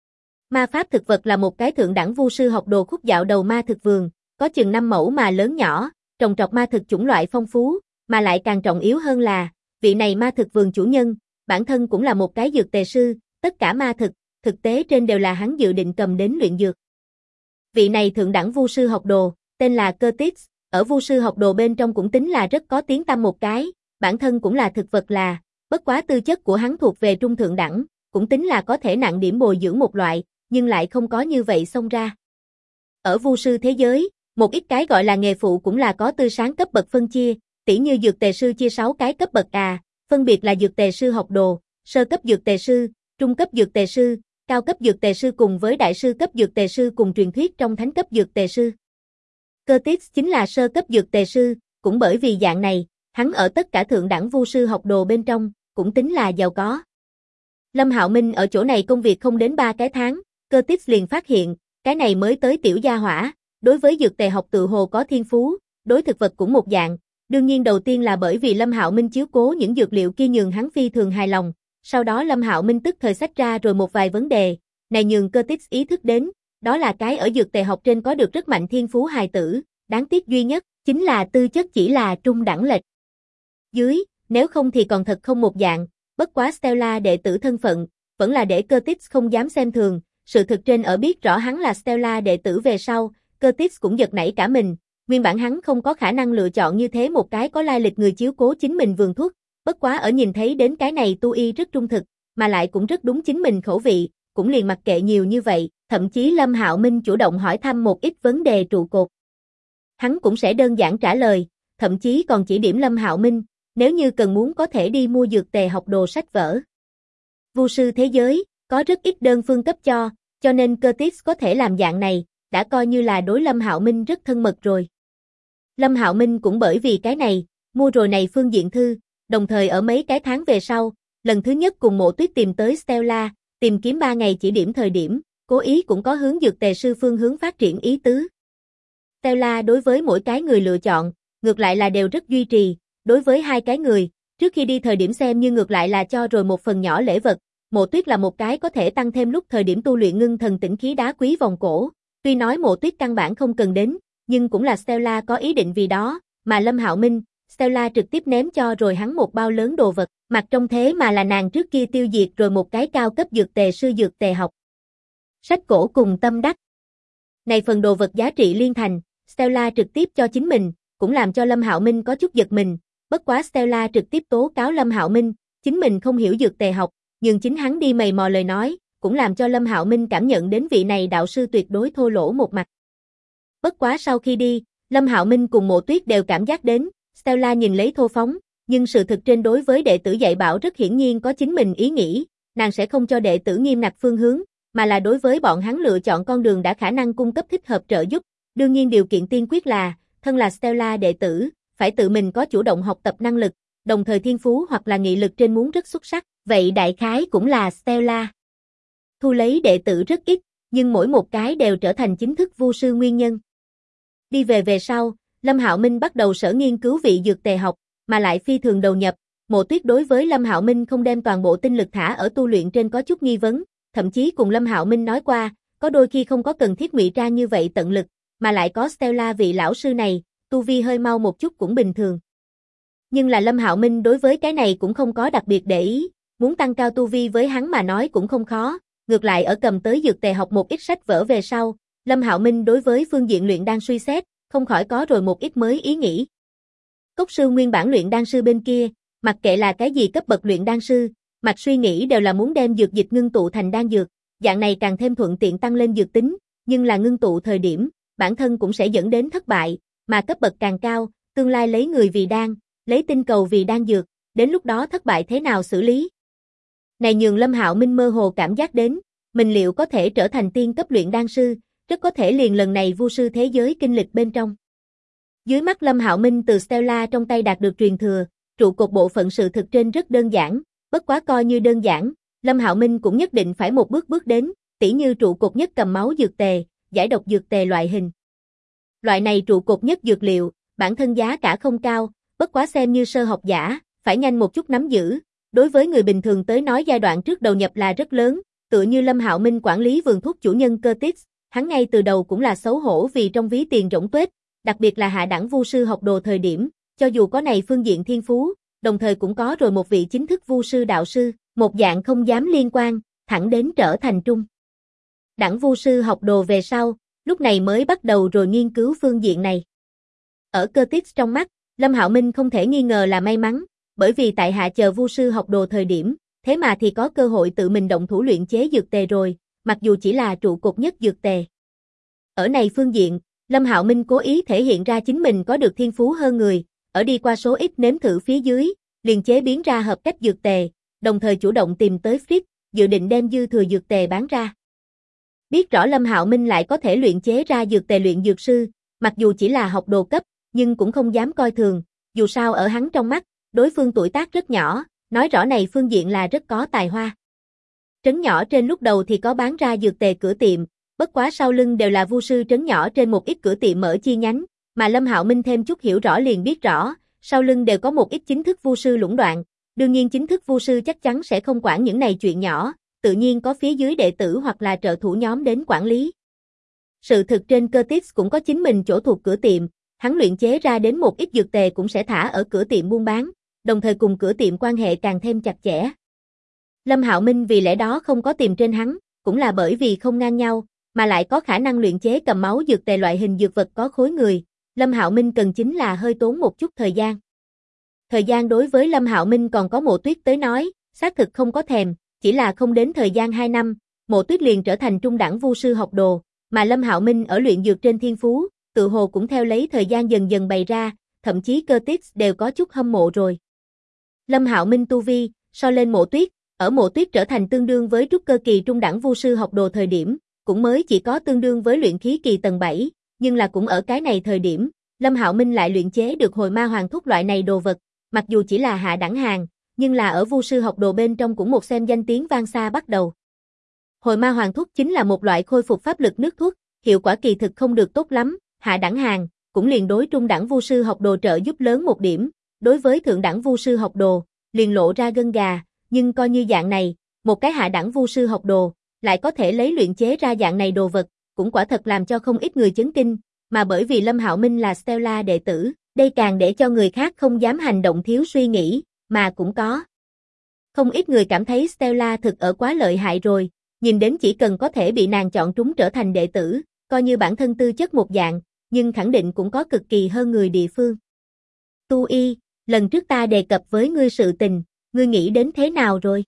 Ma pháp thực vật là một cái thượng đẳng vu sư học đồ khúc dạo đầu ma thực vườn, có chừng 5 mẫu mà lớn nhỏ, trồng trọt ma thực chủng loại phong phú, mà lại càng trọng yếu hơn là, vị này ma thực vườn chủ nhân, bản thân cũng là một cái dược tề sư, tất cả ma thực tế trên đều là hắn dự định cầm đến luyện dược. Vị này thượng đẳng vu sư học đồ, tên là Curtis, ở vu sư học đồ bên trong cũng tính là rất có tiếng tăm một cái, bản thân cũng là thực vật là, bất quá tư chất của hắn thuộc về trung thượng đẳng, cũng tính là có thể nặng điểm bồi dưỡng một loại, nhưng lại không có như vậy xông ra. Ở vu sư thế giới, một ít cái gọi là nghề phụ cũng là có tư sáng cấp bậc phân chia, tỉ như dược tề sư chia 6 cái cấp bậc phân biệt là dược tề sư học đồ, sơ cấp dược tề sư, trung cấp dược tề sư, cao cấp dược tề sư cùng với đại sư cấp dược tề sư cùng truyền thuyết trong thánh cấp dược tề sư. Curtis chính là sơ cấp dược tề sư, cũng bởi vì dạng này, hắn ở tất cả thượng đẳng vu sư học đồ bên trong, cũng tính là giàu có. Lâm Hạo Minh ở chỗ này công việc không đến 3 cái tháng, Curtis liền phát hiện, cái này mới tới tiểu gia hỏa, đối với dược tề học tự hồ có thiên phú, đối thực vật cũng một dạng, đương nhiên đầu tiên là bởi vì Lâm Hạo Minh chiếu cố những dược liệu kia nhường hắn phi thường hài lòng, sau đó Lâm Hạo Minh tức thời xách ra rồi một vài vấn đề, này nhường Curtis ý thức đến, đó là cái ở dược tề học trên có được rất mạnh thiên phú hài tử, đáng tiếc duy nhất, chính là tư chất chỉ là trung đẳng lệch. Dưới, nếu không thì còn thật không một dạng, bất quá Stella đệ tử thân phận, vẫn là để Curtis không dám xem thường, sự thực trên ở biết rõ hắn là Stella đệ tử về sau, Curtis cũng giật nảy cả mình, nguyên bản hắn không có khả năng lựa chọn như thế một cái có lai lịch người chiếu cố chính mình vườn thuốc, bất quá ở nhìn thấy đến cái này tu y rất trung thực, mà lại cũng rất đúng chính mình khẩu vị, cũng liền mặc kệ nhiều như vậy, thậm chí Lâm Hạo Minh chủ động hỏi thăm một ít vấn đề trụ cột. Hắn cũng sẽ đơn giản trả lời, thậm chí còn chỉ điểm Lâm Hạo Minh, nếu như cần muốn có thể đi mua dược tề học đồ sách vở. Vu sư thế giới, có rất ít đơn phương cấp cho nên Curtis có thể làm dạng này, đã coi như là đối Lâm Hạo Minh rất thân mật rồi. Lâm Hạo Minh cũng bởi vì cái này, mua rồi này phương diện thư, đồng thời ở mấy cái tháng về sau, lần thứ nhất cùng Mộ Tuyết tìm tới Stella, tìm kiếm 3 ngày chỉ điểm thời điểm, cố ý cũng có hướng dược tề sư phương hướng phát triển ý tứ. Stella đối với mỗi cái người lựa chọn, ngược lại là đều rất duy trì, đối với hai cái người, trước khi đi thời điểm xem như ngược lại là cho rồi một phần nhỏ lễ vật, Mộ Tuyết là một cái có thể tăng thêm lúc thời điểm tu luyện ngưng thần tĩnh khí đá quý vòng cổ, tuy nói Mộ Tuyết căn bản không cần đến, nhưng cũng là Stella có ý định vì đó, mà Lâm Hạo Minh, Stella trực tiếp ném cho rồi hắn một bao lớn đồ vật, mặt trong thế mà là nàng trước kia tiêu diệt rồi một cái cao cấp dược tề sư dược tề học. Sách cổ cùng tâm đắc. Này phần đồ vật giá trị liên thành, Stella trực tiếp cho chính mình, cũng làm cho Lâm Hạo Minh có chút giật mình, bất quá Stella trực tiếp tố cáo Lâm Hạo Minh, chính mình không hiểu dược tề học, nhưng chính hắn đi mày mò lời nói, cũng làm cho Lâm Hạo Minh cảm nhận đến vị này đạo sư tuyệt đối thô lỗ một mặt. Bất quá sau khi đi, Lâm Hạo Minh cùng Mộ Tuyết đều cảm giác đến, Stella nhìn lấy thô phóng, nhưng sự thực trên đối với đệ tử dạy bảo rất hiển nhiên có chính mình ý nghĩ, nàng sẽ không cho đệ tử nghiêm ngặt phương hướng, mà là đối với bọn hắn lựa chọn con đường đã khả năng cung cấp thích hợp trợ giúp, đương nhiên điều kiện tiên quyết là, thân là Stella đệ tử, phải tự mình có chủ động học tập năng lực, đồng thời thiên phú hoặc là nghị lực trên muốn rất xuất sắc, vậy đại khái cũng là Stella. Thu lấy đệ tử rất ít, nhưng mỗi một cái đều trở thành chính thức vu sư nguyên nhân. Đi về sau, Lâm Hạo Minh bắt đầu sở nghiên cứu vị dược tề học, mà lại phi thường đầu nhập, Mộ Tuyết đối với Lâm Hạo Minh không đem toàn bộ tinh lực thả ở tu luyện trên có chút nghi vấn, thậm chí cùng Lâm Hạo Minh nói qua, có đôi khi không có cần thiết ngụy trang như vậy tận lực, mà lại có Stella vị lão sư này, tu vi hơi mau một chút cũng bình thường. Nhưng là Lâm Hạo Minh đối với cái này cũng không có đặc biệt để ý, muốn tăng cao tu vi với hắn mà nói cũng không khó, ngược lại ở cầm tới dược tề học một ít sách vở về sau, Lâm Hạo Minh đối với phương diện luyện đan suy xét, không khỏi có rồi một ít mới ý nghĩ. Cốc sư nguyên bản luyện đan sư bên kia, mặc kệ là cái gì cấp bậc luyện đan sư, mạch suy nghĩ đều là muốn đem dược dịch ngưng tụ thành đan dược, dạng này càng thêm thuận tiện tăng lên dược tính, nhưng là ngưng tụ thời điểm, bản thân cũng sẽ dẫn đến thất bại, mà cấp bậc càng cao, tương lai lấy người vì đan, lấy tinh cầu vì đan dược, đến lúc đó thất bại thế nào xử lý? Này nhường Lâm Hạo Minh mơ hồ cảm giác đến, mình liệu có thể trở thành tiên cấp luyện đan sư, rất có thể liền lần này vu sư thế giới kinh lịch bên trong. Dưới mắt Lâm Hạo Minh từ Stella trong tay đạt được truyền thừa, trụ cột bộ phận sự thực trên rất đơn giản, bất quá coi như đơn giản, Lâm Hạo Minh cũng nhất định phải một bước bước đến, tỉ như trụ cột nhất cầm máu dược tề, giải độc dược tề loại hình. Loại này trụ cột nhất dược liệu, bản thân giá cả không cao, bất quá xem như sơ học giả, phải nhanh một chút nắm giữ, đối với người bình thường tới nói giai đoạn trước đầu nhập là rất lớn, tựa như Lâm Hạo Minh quản lý vườn thuốc chủ nhân Curtis, hắn ngay từ đầu cũng là xấu hổ vì trong ví tiền rỗng tuếch, đặc biệt là hạ đẳng vu sư học đồ thời điểm, cho dù có này phương diện thiên phú, đồng thời cũng có rồi một vị chính thức vu sư đạo sư, một dạng không dám liên quan, thẳng đến trở thành trung đẳng vu sư học đồ về sau, lúc này mới bắt đầu rồi nghiên cứu phương diện này. Ở Curtis trong mắt, Lâm Hạo Minh không thể nghi ngờ là may mắn, bởi vì tại hạ chờ vu sư học đồ thời điểm, thế mà thì có cơ hội tự mình động thủ luyện chế dược tề rồi, mặc dù chỉ là trụ cột nhất dược tề. Ở này phương diện, Lâm Hạo Minh cố ý thể hiện ra chính mình có được thiên phú hơn người, ở đi qua số ít nếm thử phía dưới, liền chế biến ra hợp cách dược tề, đồng thời chủ động tìm tới Fritz, dự định đem dư thừa dược tề bán ra. Biết rõ Lâm Hạo Minh lại có thể luyện chế ra dược tề luyện dược sư, mặc dù chỉ là học đồ cấp, nhưng cũng không dám coi thường, dù sao ở hắn trong mắt, đối phương tuổi tác rất nhỏ, nói rõ này phương diện là rất có tài hoa. Trấn nhỏ trên lúc đầu thì có bán ra dược tề cửa tiệm, bất quá sau lưng đều là vu sư trấn nhỏ trên một ít cửa tiệm mở chi nhánh, mà Lâm Hạo Minh thêm chút hiểu rõ liền biết rõ, sau lưng đều có một ít chính thức vu sư lũng đoạn, đương nhiên chính thức vu sư chắc chắn sẽ không quản những này chuyện nhỏ, tự nhiên có phía dưới đệ tử hoặc là trợ thủ nhóm đến quản lý. Sự thực trên Curtis cũng có chính mình chỗ thuộc cửa tiệm, hắn luyện chế ra đến một ít dược tề cũng sẽ thả ở cửa tiệm buôn bán, đồng thời cùng cửa tiệm quan hệ càng thêm chặt chẽ. Lâm Hạo Minh vì lẽ đó không có tìm trên hắn, cũng là bởi vì không ngang nhau, mà lại có khả năng luyện chế cầm máu dược tề loại hình dược vật có khối người, Lâm Hạo Minh cần chính là hơi tốn một chút thời gian. Thời gian đối với Lâm Hạo Minh còn có Mộ Tuyết tới nói, xác thực không có thèm, chỉ là không đến thời gian 2 năm, Mộ Tuyết liền trở thành trung đẳng vu sư học đồ, mà Lâm Hạo Minh ở luyện dược trên thiên phú, tự hồ cũng theo lấy thời gian dần dần bày ra, thậm chí Curtis đều có chút hâm mộ rồi. Lâm Hạo Minh tu vi, so lên Mộ Tuyết, ở Mộ Tuyết trở thành tương đương với trúc cơ kỳ trung đẳng vu sư học đồ thời điểm, cũng mới chỉ có tương đương với luyện khí kỳ tầng 7, nhưng là cũng ở cái này thời điểm, Lâm Hạo Minh lại luyện chế được hồi ma hoàng thuốc loại này đồ vật, mặc dù chỉ là hạ đẳng hàng, nhưng là ở vu sư học đồ bên trong cũng một xem danh tiếng vang xa bắt đầu. Hồi ma hoàng thuốc chính là một loại khôi phục pháp lực nước thuốc, hiệu quả kỳ thực không được tốt lắm, hạ đẳng hàng, cũng liền đối trung đẳng vu sư học đồ trợ giúp lớn một điểm, đối với thượng đẳng vu sư học đồ, liền lộ ra gân gà, nhưng coi như dạng này, một cái hạ đẳng vu sư học đồ, lại có thể lấy luyện chế ra dạng này đồ vật, cũng quả thật làm cho không ít người chấn kinh, mà bởi vì Lâm Hạo Minh là Stella đệ tử, đây càng để cho người khác không dám hành động thiếu suy nghĩ, mà cũng có. Không ít người cảm thấy Stella thực ở quá lợi hại rồi, nhìn đến chỉ cần có thể bị nàng chọn trúng trở thành đệ tử, coi như bản thân tư chất một dạng, nhưng khẳng định cũng có cực kỳ hơn người địa phương. Tu Y, lần trước ta đề cập với ngươi sự tình, ngươi nghĩ đến thế nào rồi?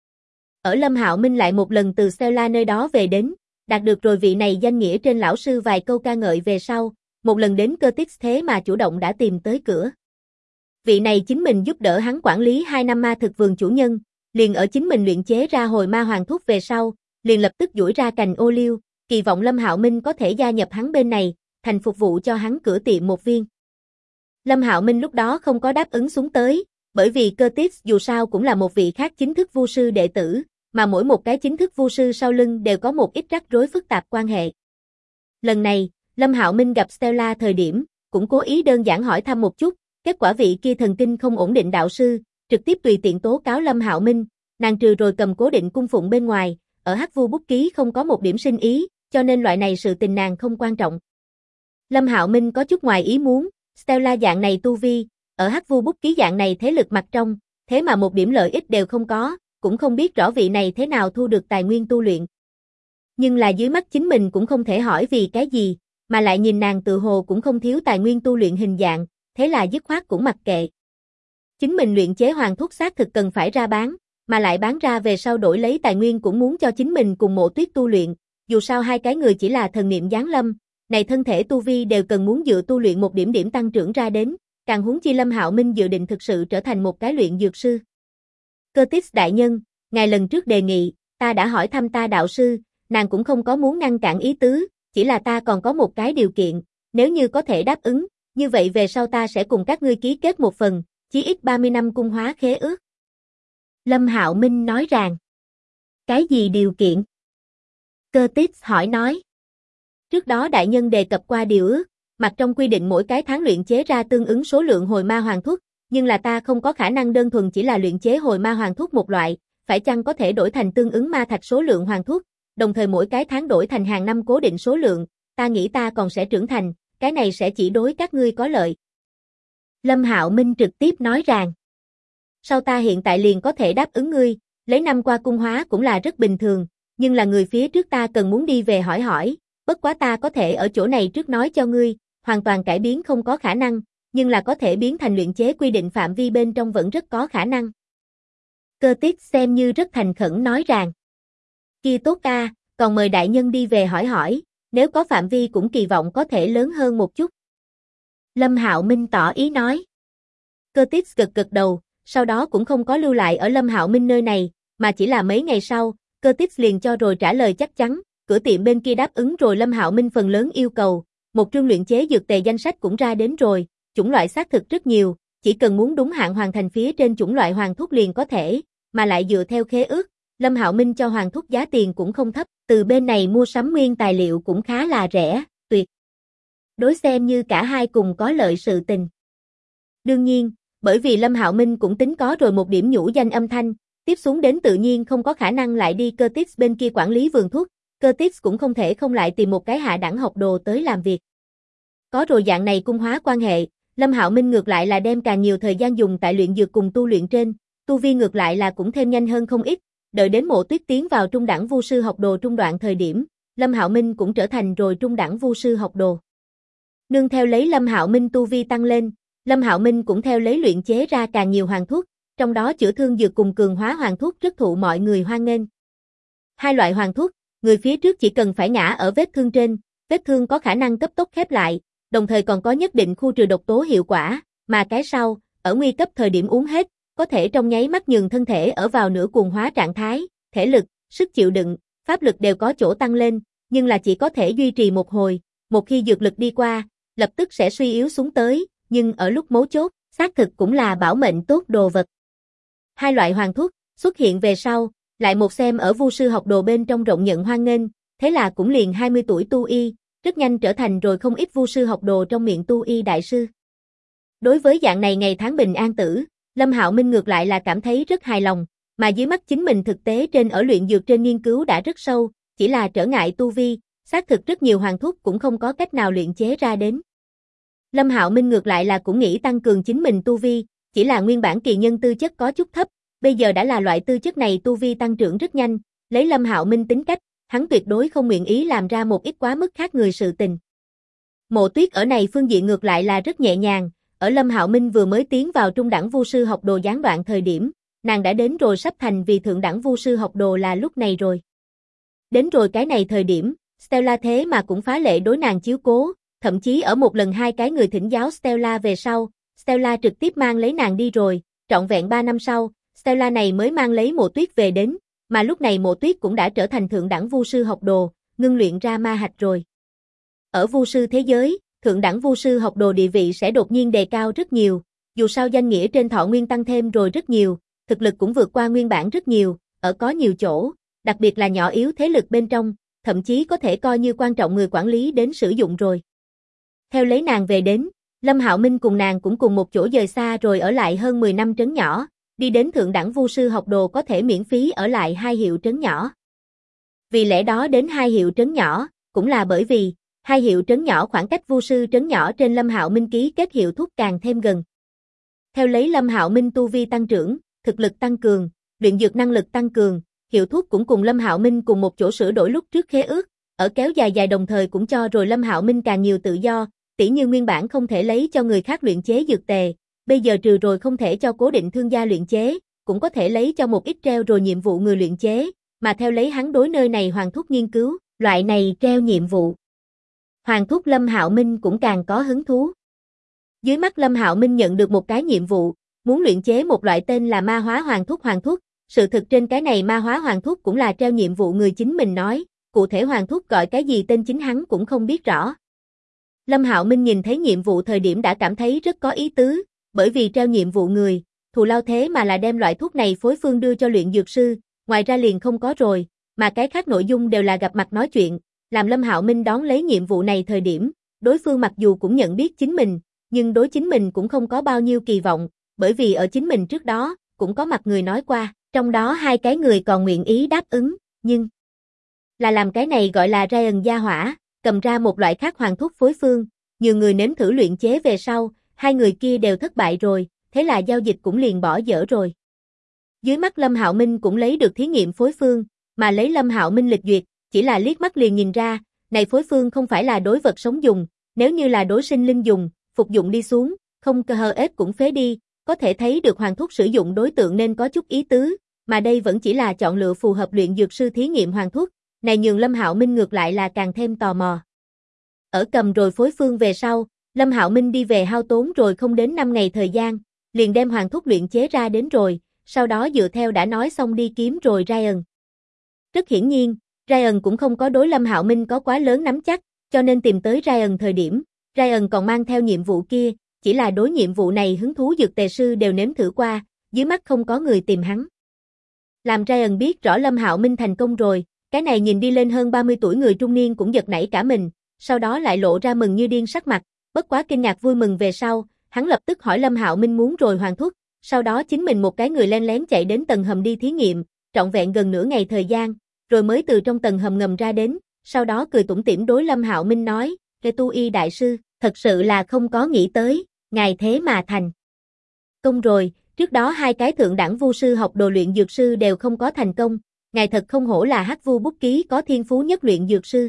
Ở Lâm Hạo Minh lại một lần từ Stella nơi đó về đến, đạt được rồi vị này danh nghĩa trên lão sư vài câu ca ngợi về sau, một lần đến Curtis thế mà chủ động đã tìm tới cửa. Vị này chính mình giúp đỡ hắn quản lý 2 năm ma thực vườn chủ nhân, liền ở chính mình luyện chế ra hồi ma hoàng thuốc về sau, liền lập tức duỗi ra cành ô liu, kỳ vọng Lâm Hạo Minh có thể gia nhập hắn bên này, thành phục vụ cho hắn cửa tiệm một viên. Lâm Hạo Minh lúc đó không có đáp ứng xuống tới, bởi vì Curtis dù sao cũng là một vị khác chính thức vu sư đệ tử, mà mỗi một cái chính thức vu sư sau lưng đều có một ít rắc rối phức tạp quan hệ. Lần này, Lâm Hạo Minh gặp Stella thời điểm, cũng cố ý đơn giản hỏi thăm một chút, kết quả vị kia thần kinh không ổn định đạo sư, trực tiếp tùy tiện tố cáo Lâm Hạo Minh, nàng trừ rồi cầm cố định cung phụng bên ngoài, ở Hắc Vu bút ký không có một điểm sinh ý, cho nên loại này sự tình nàng không quan trọng. Lâm Hạo Minh có chút ngoài ý muốn, Stella dạng này tu vi, ở Hắc Vu bút ký dạng này thế lực mặt trong, thế mà một điểm lợi ích đều không có, cũng không biết rõ vị này thế nào thu được tài nguyên tu luyện. Nhưng là dưới mắt chính mình cũng không thể hỏi vì cái gì, mà lại nhìn nàng tự hồ cũng không thiếu tài nguyên tu luyện hình dạng, thế là dứt khoát cũng mặc kệ. Chính mình luyện chế hoàng thuốc xác thực cần phải ra bán, mà lại bán ra về sau đổi lấy tài nguyên cũng muốn cho chính mình cùng Mộ Tuyết tu luyện, dù sao hai cái người chỉ là thần niệm giáng lâm, này thân thể tu vi đều cần muốn dựa tu luyện một điểm điểm tăng trưởng ra đến, càng huống chi Lâm Hạo Minh dự định thực sự trở thành một cái luyện dược sư. Curtis đại nhân, ngài lần trước đề nghị, ta đã hỏi thăm ta đạo sư, nàng cũng không có muốn ngăn cản ý tứ, chỉ là ta còn có một cái điều kiện, nếu như có thể đáp ứng, như vậy về sau ta sẽ cùng các ngươi ký kết một phần, chí ít 30 năm cung hóa khế ước. Lâm Hạo Minh nói rằng, cái gì điều kiện? Curtis hỏi nói. Trước đó đại nhân đề cập qua điều ước, mặt trong quy định mỗi cái tháng luyện chế ra tương ứng số lượng hồi ma hoàng thuốc, nhưng là ta không có khả năng đơn thuần chỉ là luyện chế hồi ma hoàng thuốc một loại, phải chăng có thể đổi thành tương ứng ma thạch số lượng hoàng thuốc, đồng thời mỗi cái tháng đổi thành hàng năm cố định số lượng, ta nghĩ ta còn sẽ trưởng thành, cái này sẽ chỉ đối các ngươi có lợi. Lâm Hạo Minh trực tiếp nói rằng, sau ta hiện tại liền có thể đáp ứng ngươi, lấy năm qua cung hóa cũng là rất bình thường, nhưng là người phía trước ta cần muốn đi về hỏi hỏi, bất quá ta có thể ở chỗ này trước nói cho ngươi, hoàn toàn cải biến không có khả năng, nhưng là có thể biến thành luyện chế quy định phạm vi bên trong vẫn rất có khả năng. Curtis xem như rất thành khẩn nói rằng, kia tốt a, còn mời đại nhân đi về hỏi hỏi, nếu có phạm vi cũng kỳ vọng có thể lớn hơn một chút. Lâm Hạo Minh tỏ ý nói. Curtis gật gật đầu, sau đó cũng không có lưu lại ở Lâm Hạo Minh nơi này, mà chỉ là mấy ngày sau, Curtis liền cho rồi trả lời chắc chắn, cửa tiệm bên kia đáp ứng rồi Lâm Hạo Minh phần lớn yêu cầu, một chương luyện chế dược tề danh sách cũng ra đến rồi, chủng loại xác thực rất nhiều, chỉ cần muốn đúng hạn hoàn thành phía trên chủng loại hoàng thuốc liền có thể, mà lại dựa theo khế ước, Lâm Hạo Minh cho hoàng thuốc giá tiền cũng không thấp, từ bên này mua sắm nguyên tài liệu cũng khá là rẻ, tuyệt đối xem như cả hai cùng có lợi sự tình. Đương nhiên, bởi vì Lâm Hạo Minh cũng tính có rồi một điểm nhũ danh âm thanh, tiếp xuống đến tự nhiên không có khả năng lại đi Curtis bên kia quản lý vườn thuốc, Curtis cũng không thể không lại tìm một cái hạ đẳng học đồ tới làm việc. Có rồi dạng này cung hóa quan hệ, Lâm Hạo Minh ngược lại là đem càng nhiều thời gian dùng tại luyện dược cùng tu luyện trên, tu vi ngược lại là cũng thêm nhanh hơn không ít, đợi đến Mộ Tuyết tiến vào trung đẳng vu sư học đồ trung đoạn thời điểm, Lâm Hạo Minh cũng trở thành rồi trung đẳng vu sư học đồ. Nương theo lấy Lâm Hạo Minh tu vi tăng lên, Lâm Hạo Minh cũng theo lấy luyện chế ra càng nhiều hoàng thuốc, trong đó chữa thương dược cùng cường hóa hoàng thuốc rất thụ mọi người hoan nghênh. Hai loại hoàng thuốc, người phía trước chỉ cần phải ngã ở vết thương trên, vết thương có khả năng cấp tốc khép lại, đồng thời còn có nhất định khu trừ độc tố hiệu quả, mà cái sau, ở nguy cấp thời điểm uống hết, có thể trong nháy mắt nhường thân thể ở vào nửa cuồng hóa trạng thái, thể lực, sức chịu đựng, pháp lực đều có chỗ tăng lên, nhưng là chỉ có thể duy trì một hồi, một khi dược lực đi qua, lập tức sẽ suy yếu xuống tới, nhưng ở lúc mấu chốt, xác thực cũng là bảo mệnh tốt đồ vật. Hai loại hoàng thuốc xuất hiện về sau, lại một xem ở vu sư học đồ bên trong rộng nhận hoan nghênh, thế là cũng liền 20 tuổi tu y, rất nhanh trở thành rồi không ít vu sư học đồ trong miệng tu y đại sư. Đối với dạng này ngày tháng bình an tử, Lâm Hạo Minh ngược lại là cảm thấy rất hài lòng, mà dưới mắt chính mình thực tế trên ở luyện dược trên nghiên cứu đã rất sâu, chỉ là trở ngại tu vi, xác thực rất nhiều hoàng thuốc cũng không có cách nào luyện chế ra đến. Lâm Hạo Minh ngược lại là cũng nghĩ tăng cường chính mình tu vi, chỉ là nguyên bản kỳ nhân tư chất có chút thấp, bây giờ đã là loại tư chất này tu vi tăng trưởng rất nhanh, lấy Lâm Hạo Minh tính cách, hắn tuyệt đối không nguyện ý làm ra một ít quá mức khác người sự tình. Mộ Tuyết ở này phương diện ngược lại là rất nhẹ nhàng, ở Lâm Hạo Minh vừa mới tiến vào trung đẳng vu sư học đồ gián đoạn thời điểm, nàng đã đến rồi sắp thành vì thượng đẳng vu sư học đồ là lúc này rồi. Đến rồi cái này thời điểm, Stella thế mà cũng phá lệ đối nàng chiếu cố, thậm chí ở một lần hai cái người thỉnh giáo Stella về sau, Stella trực tiếp mang lấy nàng đi rồi, trọn vẹn 3 năm sau, Stella này mới mang lấy Mộ Tuyết về đến, mà lúc này Mộ Tuyết cũng đã trở thành thượng đẳng vu sư học đồ, ngưng luyện ra ma hạch rồi. Ở vu sư thế giới, thượng đẳng vu sư học đồ địa vị sẽ đột nhiên đề cao rất nhiều, dù sao danh nghĩa trên thọ nguyên tăng thêm rồi rất nhiều, thực lực cũng vượt qua nguyên bản rất nhiều, ở có nhiều chỗ, đặc biệt là nhỏ yếu thế lực bên trong, thậm chí có thể coi như quan trọng người quản lý đến sử dụng rồi. Theo lấy nàng về đến, Lâm Hạo Minh cùng nàng cũng cùng một chỗ rời xa rồi ở lại hơn 10 năm trấn nhỏ, đi đến thượng đẳng vu sư học đồ có thể miễn phí ở lại hai hiệu trấn nhỏ. Vì lẽ đó đến hai hiệu trấn nhỏ, cũng là bởi vì hai hiệu trấn nhỏ khoảng cách vu sư trấn nhỏ trên Lâm Hạo Minh ký kết hiệu thuốc càng thêm gần. Theo lấy Lâm Hạo Minh tu vi tăng trưởng, thực lực tăng cường, luyện dược năng lực tăng cường, hiệu thuốc cũng cùng Lâm Hạo Minh cùng một chỗ sửa đổi lúc trước khế ước, ở kéo dài đồng thời cũng cho rồi Lâm Hạo Minh càng nhiều tự do, tỉ như nguyên bản không thể lấy cho người khác luyện chế dược tề, bây giờ trừ rồi không thể cho cố định thương gia luyện chế, cũng có thể lấy cho một ít treo rồi nhiệm vụ người luyện chế, mà theo lấy hắn đối nơi này hoàng thuốc nghiên cứu, loại này treo nhiệm vụ. Hoàng thuốc Lâm Hạo Minh cũng càng có hứng thú. Dưới mắt Lâm Hạo Minh nhận được một cái nhiệm vụ, muốn luyện chế một loại tên là ma hóa hoàng thuốc, sự thực trên cái này ma hóa hoàng thuốc cũng là treo nhiệm vụ người chính mình nói, cụ thể hoàng thuốc gọi cái gì tên chính hắn cũng không biết rõ. Lâm Hạo Minh nhìn thấy nhiệm vụ thời điểm đã cảm thấy rất có ý tứ, bởi vì treo nhiệm vụ người, thù lao thế mà là đem loại thuốc này phối phương đưa cho luyện dược sư, ngoài ra liền không có rồi, mà cái khác nội dung đều là gặp mặt nói chuyện, làm Lâm Hạo Minh đón lấy nhiệm vụ này thời điểm, đối phương mặc dù cũng nhận biết chính mình, nhưng đối chính mình cũng không có bao nhiêu kỳ vọng, bởi vì ở chính mình trước đó, cũng có mặt người nói qua, trong đó hai cái người còn nguyện ý đáp ứng, nhưng là làm cái này gọi là Ryan gia hỏa, cầm ra một loại khác hoàng thuốc phối phương, nhiều người nếm thử luyện chế về sau, hai người kia đều thất bại rồi, thế là giao dịch cũng liền bỏ dở rồi. Dưới mắt Lâm Hạo Minh cũng lấy được thí nghiệm phối phương, mà lấy Lâm Hạo Minh lịch duyệt, chỉ là liếc mắt liền nhìn ra, này phối phương không phải là đối vật sống dùng, nếu như là đối sinh linh dùng, phục dụng đi xuống, không cơ hơ ếch cũng phế đi, có thể thấy được hoàng thuốc sử dụng đối tượng nên có chút ý tứ, mà đây vẫn chỉ là chọn lựa phù hợp luyện dược sư thí nghiệm hoàng thuốc, này nhường Lâm Hạo Minh ngược lại là càng thêm tò mò. Ở cầm rồi phối phương về sau, Lâm Hạo Minh đi về hao tốn rồi không đến 5 ngày thời gian, liền đem hoàng thuốc luyện chế ra đến rồi, sau đó dựa theo đã nói xong đi kiếm rồi Ryan. Rất hiển nhiên, Ryan cũng không có đối Lâm Hạo Minh có quá lớn nắm chắc, cho nên tìm tới Ryan thời điểm, Ryan còn mang theo nhiệm vụ kia, chỉ là đối nhiệm vụ này hứng thú dược tề sư đều nếm thử qua, dưới mắt không có người tìm hắn. Làm Ryan biết rõ Lâm Hạo Minh thành công rồi, cái này nhìn đi lên hơn 30 tuổi người trung niên cũng giật nảy cả mình, sau đó lại lộ ra mừng như điên sắc mặt, bất quá kinh ngạc vui mừng về sau, hắn lập tức hỏi Lâm Hạo Minh muốn rồi hoàng thuốc, sau đó chính mình một cái người len lén chạy đến tầng hầm đi thí nghiệm, trọn vẹn gần nửa ngày thời gian, rồi mới từ trong tầng hầm ngầm ra đến, sau đó cười tủm tỉm đối Lâm Hạo Minh nói, "Kê tu y đại sư, thật sự là không có nghĩ tới, ngài thế mà thành công rồi, trước đó hai cái thượng đẳng vu sư học đồ luyện dược sư đều không có thành công, ngài thật không hổ là Hắc Vu bút ký có thiên phú nhất luyện dược sư."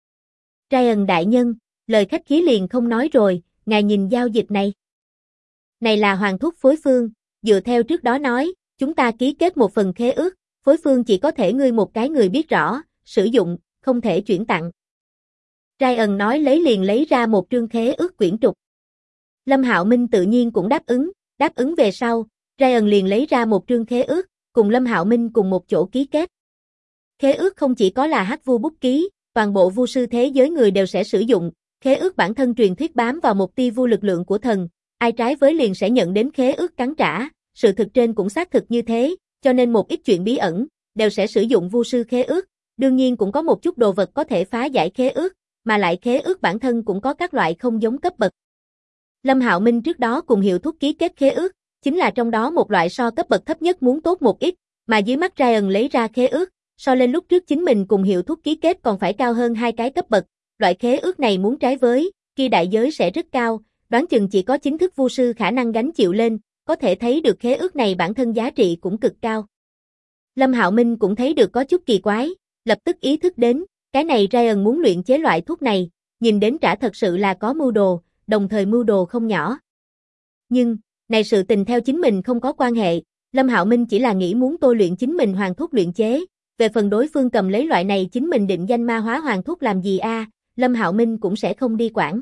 Ryan đại nhân, lời khách khí liền không nói rồi, ngài nhìn giao dịch này. Này là hoàng thuốc phối phương, dựa theo trước đó nói, chúng ta ký kết một phần khế ước, phối phương chỉ có thể ngươi một cái người biết rõ, sử dụng, không thể chuyển tặng. Ryan nói liền lấy ra một trương khế ước quyển trục. Lâm Hạo Minh tự nhiên cũng đáp ứng về sau, Ryan liền lấy ra một trương khế ước, cùng Lâm Hạo Minh cùng một chỗ ký kết. Khế ước không chỉ có là Hắc Vu bút ký, toàn bộ vu sư thế giới người đều sẽ sử dụng, khế ước bản thân truyền thuyết bám vào một tia vu lực lượng của thần, ai trái với liền sẽ nhận đến khế ước cắn trả, sự thực trên cũng xác thực như thế, cho nên một ít chuyện bí ẩn, đều sẽ sử dụng vu sư khế ước, đương nhiên cũng có một chút đồ vật có thể phá giải khế ước, mà lại khế ước bản thân cũng có các loại không giống cấp bậc. Lâm Hạo Minh trước đó cùng hiệu thuốc ký kết khế ước, chính là trong đó một loại so cấp bậc thấp nhất muốn tốt một ít, mà dưới mắt Ryan lấy ra khế ước, so lên lúc trước chính mình cùng hiệu thuốc ký kết còn phải cao hơn 2 cái cấp bậc, loại khế ước này muốn trái với, kia đại giới sẽ rất cao, đoán chừng chỉ có chính thức vu sư khả năng gánh chịu lên, có thể thấy được khế ước này bản thân giá trị cũng cực cao. Lâm Hạo Minh cũng thấy được có chút kỳ quái, lập tức ý thức đến, cái này Ryan muốn luyện chế loại thuốc này, nhìn đến trả thật sự là có mưu đồ, đồng thời mưu đồ không nhỏ. Nhưng, này sự tình theo chính mình không có quan hệ, Lâm Hạo Minh chỉ là nghĩ muốn tôi luyện chính mình hoàng thuốc luyện chế, về phần đối phương cầm lấy loại này chính mình định danh ma hóa hoàng thuốc làm gì Lâm Hạo Minh cũng sẽ không đi quản.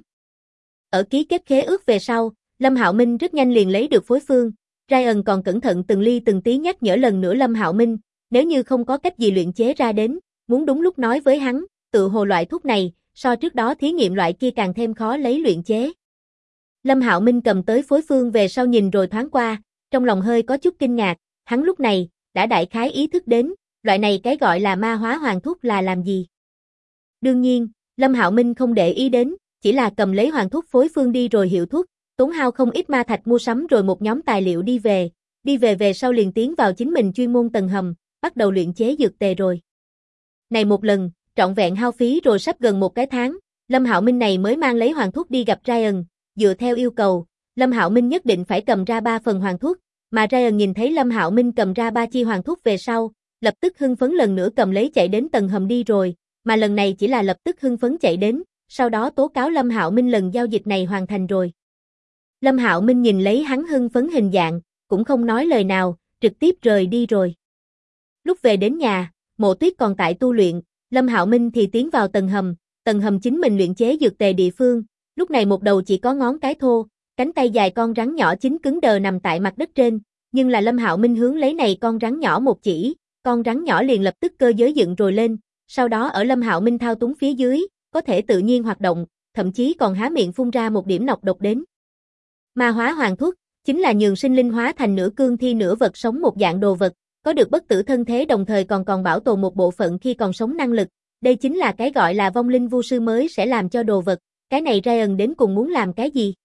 Ở ký kết khế ước về sau, Lâm Hạo Minh rất nhanh liền lấy được phối phương, Ryan còn cẩn thận từng ly từng tí nhắc nhở lần nữa Lâm Hạo Minh, nếu như không có cách gì luyện chế ra đến, muốn đúng lúc nói với hắn, tự hồ loại thuốc này, so trước đó thí nghiệm loại kia càng thêm khó lấy luyện chế. Lâm Hạo Minh cầm tới phối phương về sau nhìn rồi thoáng qua, trong lòng hơi có chút kinh ngạc, hắn lúc này, đã đại khái ý thức đến, loại này cái gọi là ma hóa hoàng thuốc là làm gì. Đương nhiên, Lâm Hạo Minh không để ý đến, chỉ là cầm lấy hoàng thuốc phối phương đi rồi hiệu thuốc, tốn hao không ít ma thạch mua sắm rồi một nhóm tài liệu đi về về sau liền tiến vào chính mình chuyên môn tầng hầm, bắt đầu luyện chế dược tề rồi. Này một lần, trọn vẹn hao phí rồi sắp gần một cái tháng, Lâm Hạo Minh này mới mang lấy hoàng thuốc đi gặp Ryan, dựa theo yêu cầu, Lâm Hạo Minh nhất định phải cầm ra 3 phần hoàng thuốc, mà Ryan nhìn thấy Lâm Hạo Minh cầm ra 3 chi hoàng thuốc về sau, lập tức hưng phấn lần nữa cầm lấy chạy đến tầng hầm đi rồi, mà lần này chỉ là lập tức hưng phấn chạy đến, sau đó tố cáo Lâm Hạo Minh lần giao dịch này hoàn thành rồi. Lâm Hạo Minh nhìn lấy hắn hưng phấn hình dạng, cũng không nói lời nào, trực tiếp rời đi rồi. Lúc về đến nhà, Mộ Tuyết còn tại tu luyện, Lâm Hạo Minh thì tiến vào tầng hầm chính mình luyện chế dược tề địa phương, lúc này một đầu chỉ có ngón cái thô, cánh tay dài con rắn nhỏ chính cứng đờ nằm tại mặt đất trên, nhưng là Lâm Hạo Minh hướng lấy này con rắn nhỏ một chỉ, con rắn nhỏ liền lập tức cơ giới dựng rồi lên, sau đó ở Lâm Hạo Minh thao túng phía dưới, có thể tự nhiên hoạt động, thậm chí còn há miệng phun ra một điểm nọc độc đến. Ma hóa hoàng thuốc, chính là nhường sinh linh hóa thành nửa cương thi nửa vật sống một dạng đồ vật, có được bất tử thân thế đồng thời còn bảo tồn một bộ phận khi còn sống năng lực, đây chính là cái gọi là vong linh vu sư mới sẽ làm cho đồ vật, cái này Ryan đến cùng muốn làm cái gì?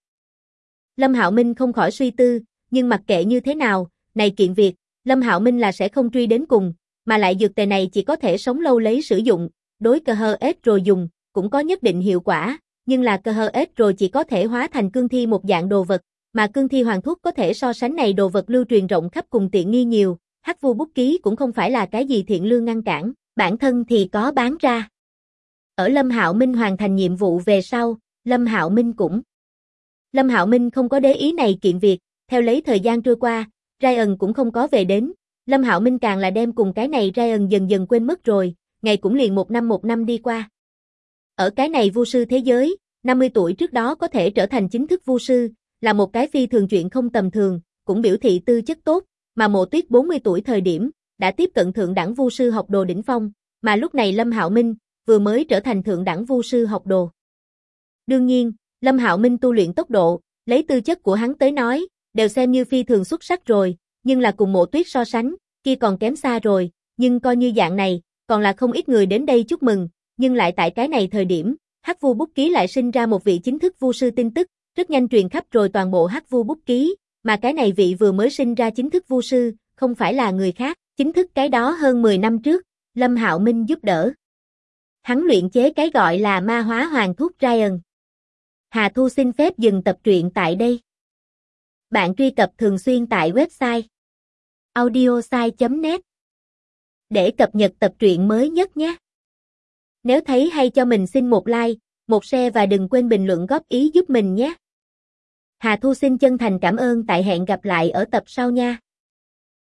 Lâm Hạo Minh không khỏi suy tư, nhưng mặc kệ như thế nào, này kiện việc, Lâm Hạo Minh là sẽ không truy đến cùng, mà lại dược tề này chỉ có thể sống lâu lấy sử dụng, đối cơ hơ ết rồi dùng, cũng có nhất định hiệu quả, nhưng là cơ hơ ết rồi chỉ có thể hóa thành cương thi một dạng đồ vật, mà cương thi hoàng thuốc có thể so sánh này đồ vật lưu truyền rộng khắp cùng tiện nghi nhiều, Hắc Vu bút ký cũng không phải là cái gì thiện lương ngăn cản, bản thân thì có bán ra. Ở Lâm Hạo Minh hoàn thành nhiệm vụ về sau, Lâm Hạo Minh không có để ý này kiện việc, theo lấy thời gian trôi qua, Ryan cũng không có về đến, Lâm Hạo Minh càng là đem cùng cái này Ryan dần dần quên mất rồi, ngày cũng liền một năm đi qua. Ở cái này vu sư thế giới, 50 tuổi trước đó có thể trở thành chính thức vu sư, là một cái phi thường chuyện không tầm thường, cũng biểu thị tư chất tốt, mà Mộ Tuyết 40 tuổi thời điểm, đã tiếp cận thượng đẳng vu sư học đồ đỉnh phong, mà lúc này Lâm Hạo Minh, vừa mới trở thành thượng đẳng vu sư học đồ. Đương nhiên, Lâm Hạo Minh tu luyện tốc độ, lấy tư chất của hắn tới nói, đều xem như phi thường xuất sắc rồi, nhưng là cùng Mộ Tuyết so sánh, kia còn kém xa rồi, nhưng coi như dạng này, còn là không ít người đến đây chúc mừng, nhưng lại tại cái này thời điểm, Hắc Vu bút ký lại sinh ra một vị chính thức vu sư tin tức, rất nhanh truyền khắp rồi toàn bộ Hắc Vu bút ký, mà cái này vị vừa mới sinh ra chính thức vu sư, không phải là người khác, chính thức cái đó hơn 10 năm trước, Lâm Hạo Minh giúp đỡ. Hắn luyện chế cái gọi là ma hóa hoàng thuốc Ryan. Hà Thu xin phép dừng tập truyện tại đây. Bạn truy cập thường xuyên tại website audiosai.net để cập nhật tập truyện mới nhất nhé. Nếu thấy hay cho mình xin một like, một share và đừng quên bình luận góp ý giúp mình nhé. Hà Thu xin chân thành cảm ơn, tại hẹn gặp lại ở tập sau nha.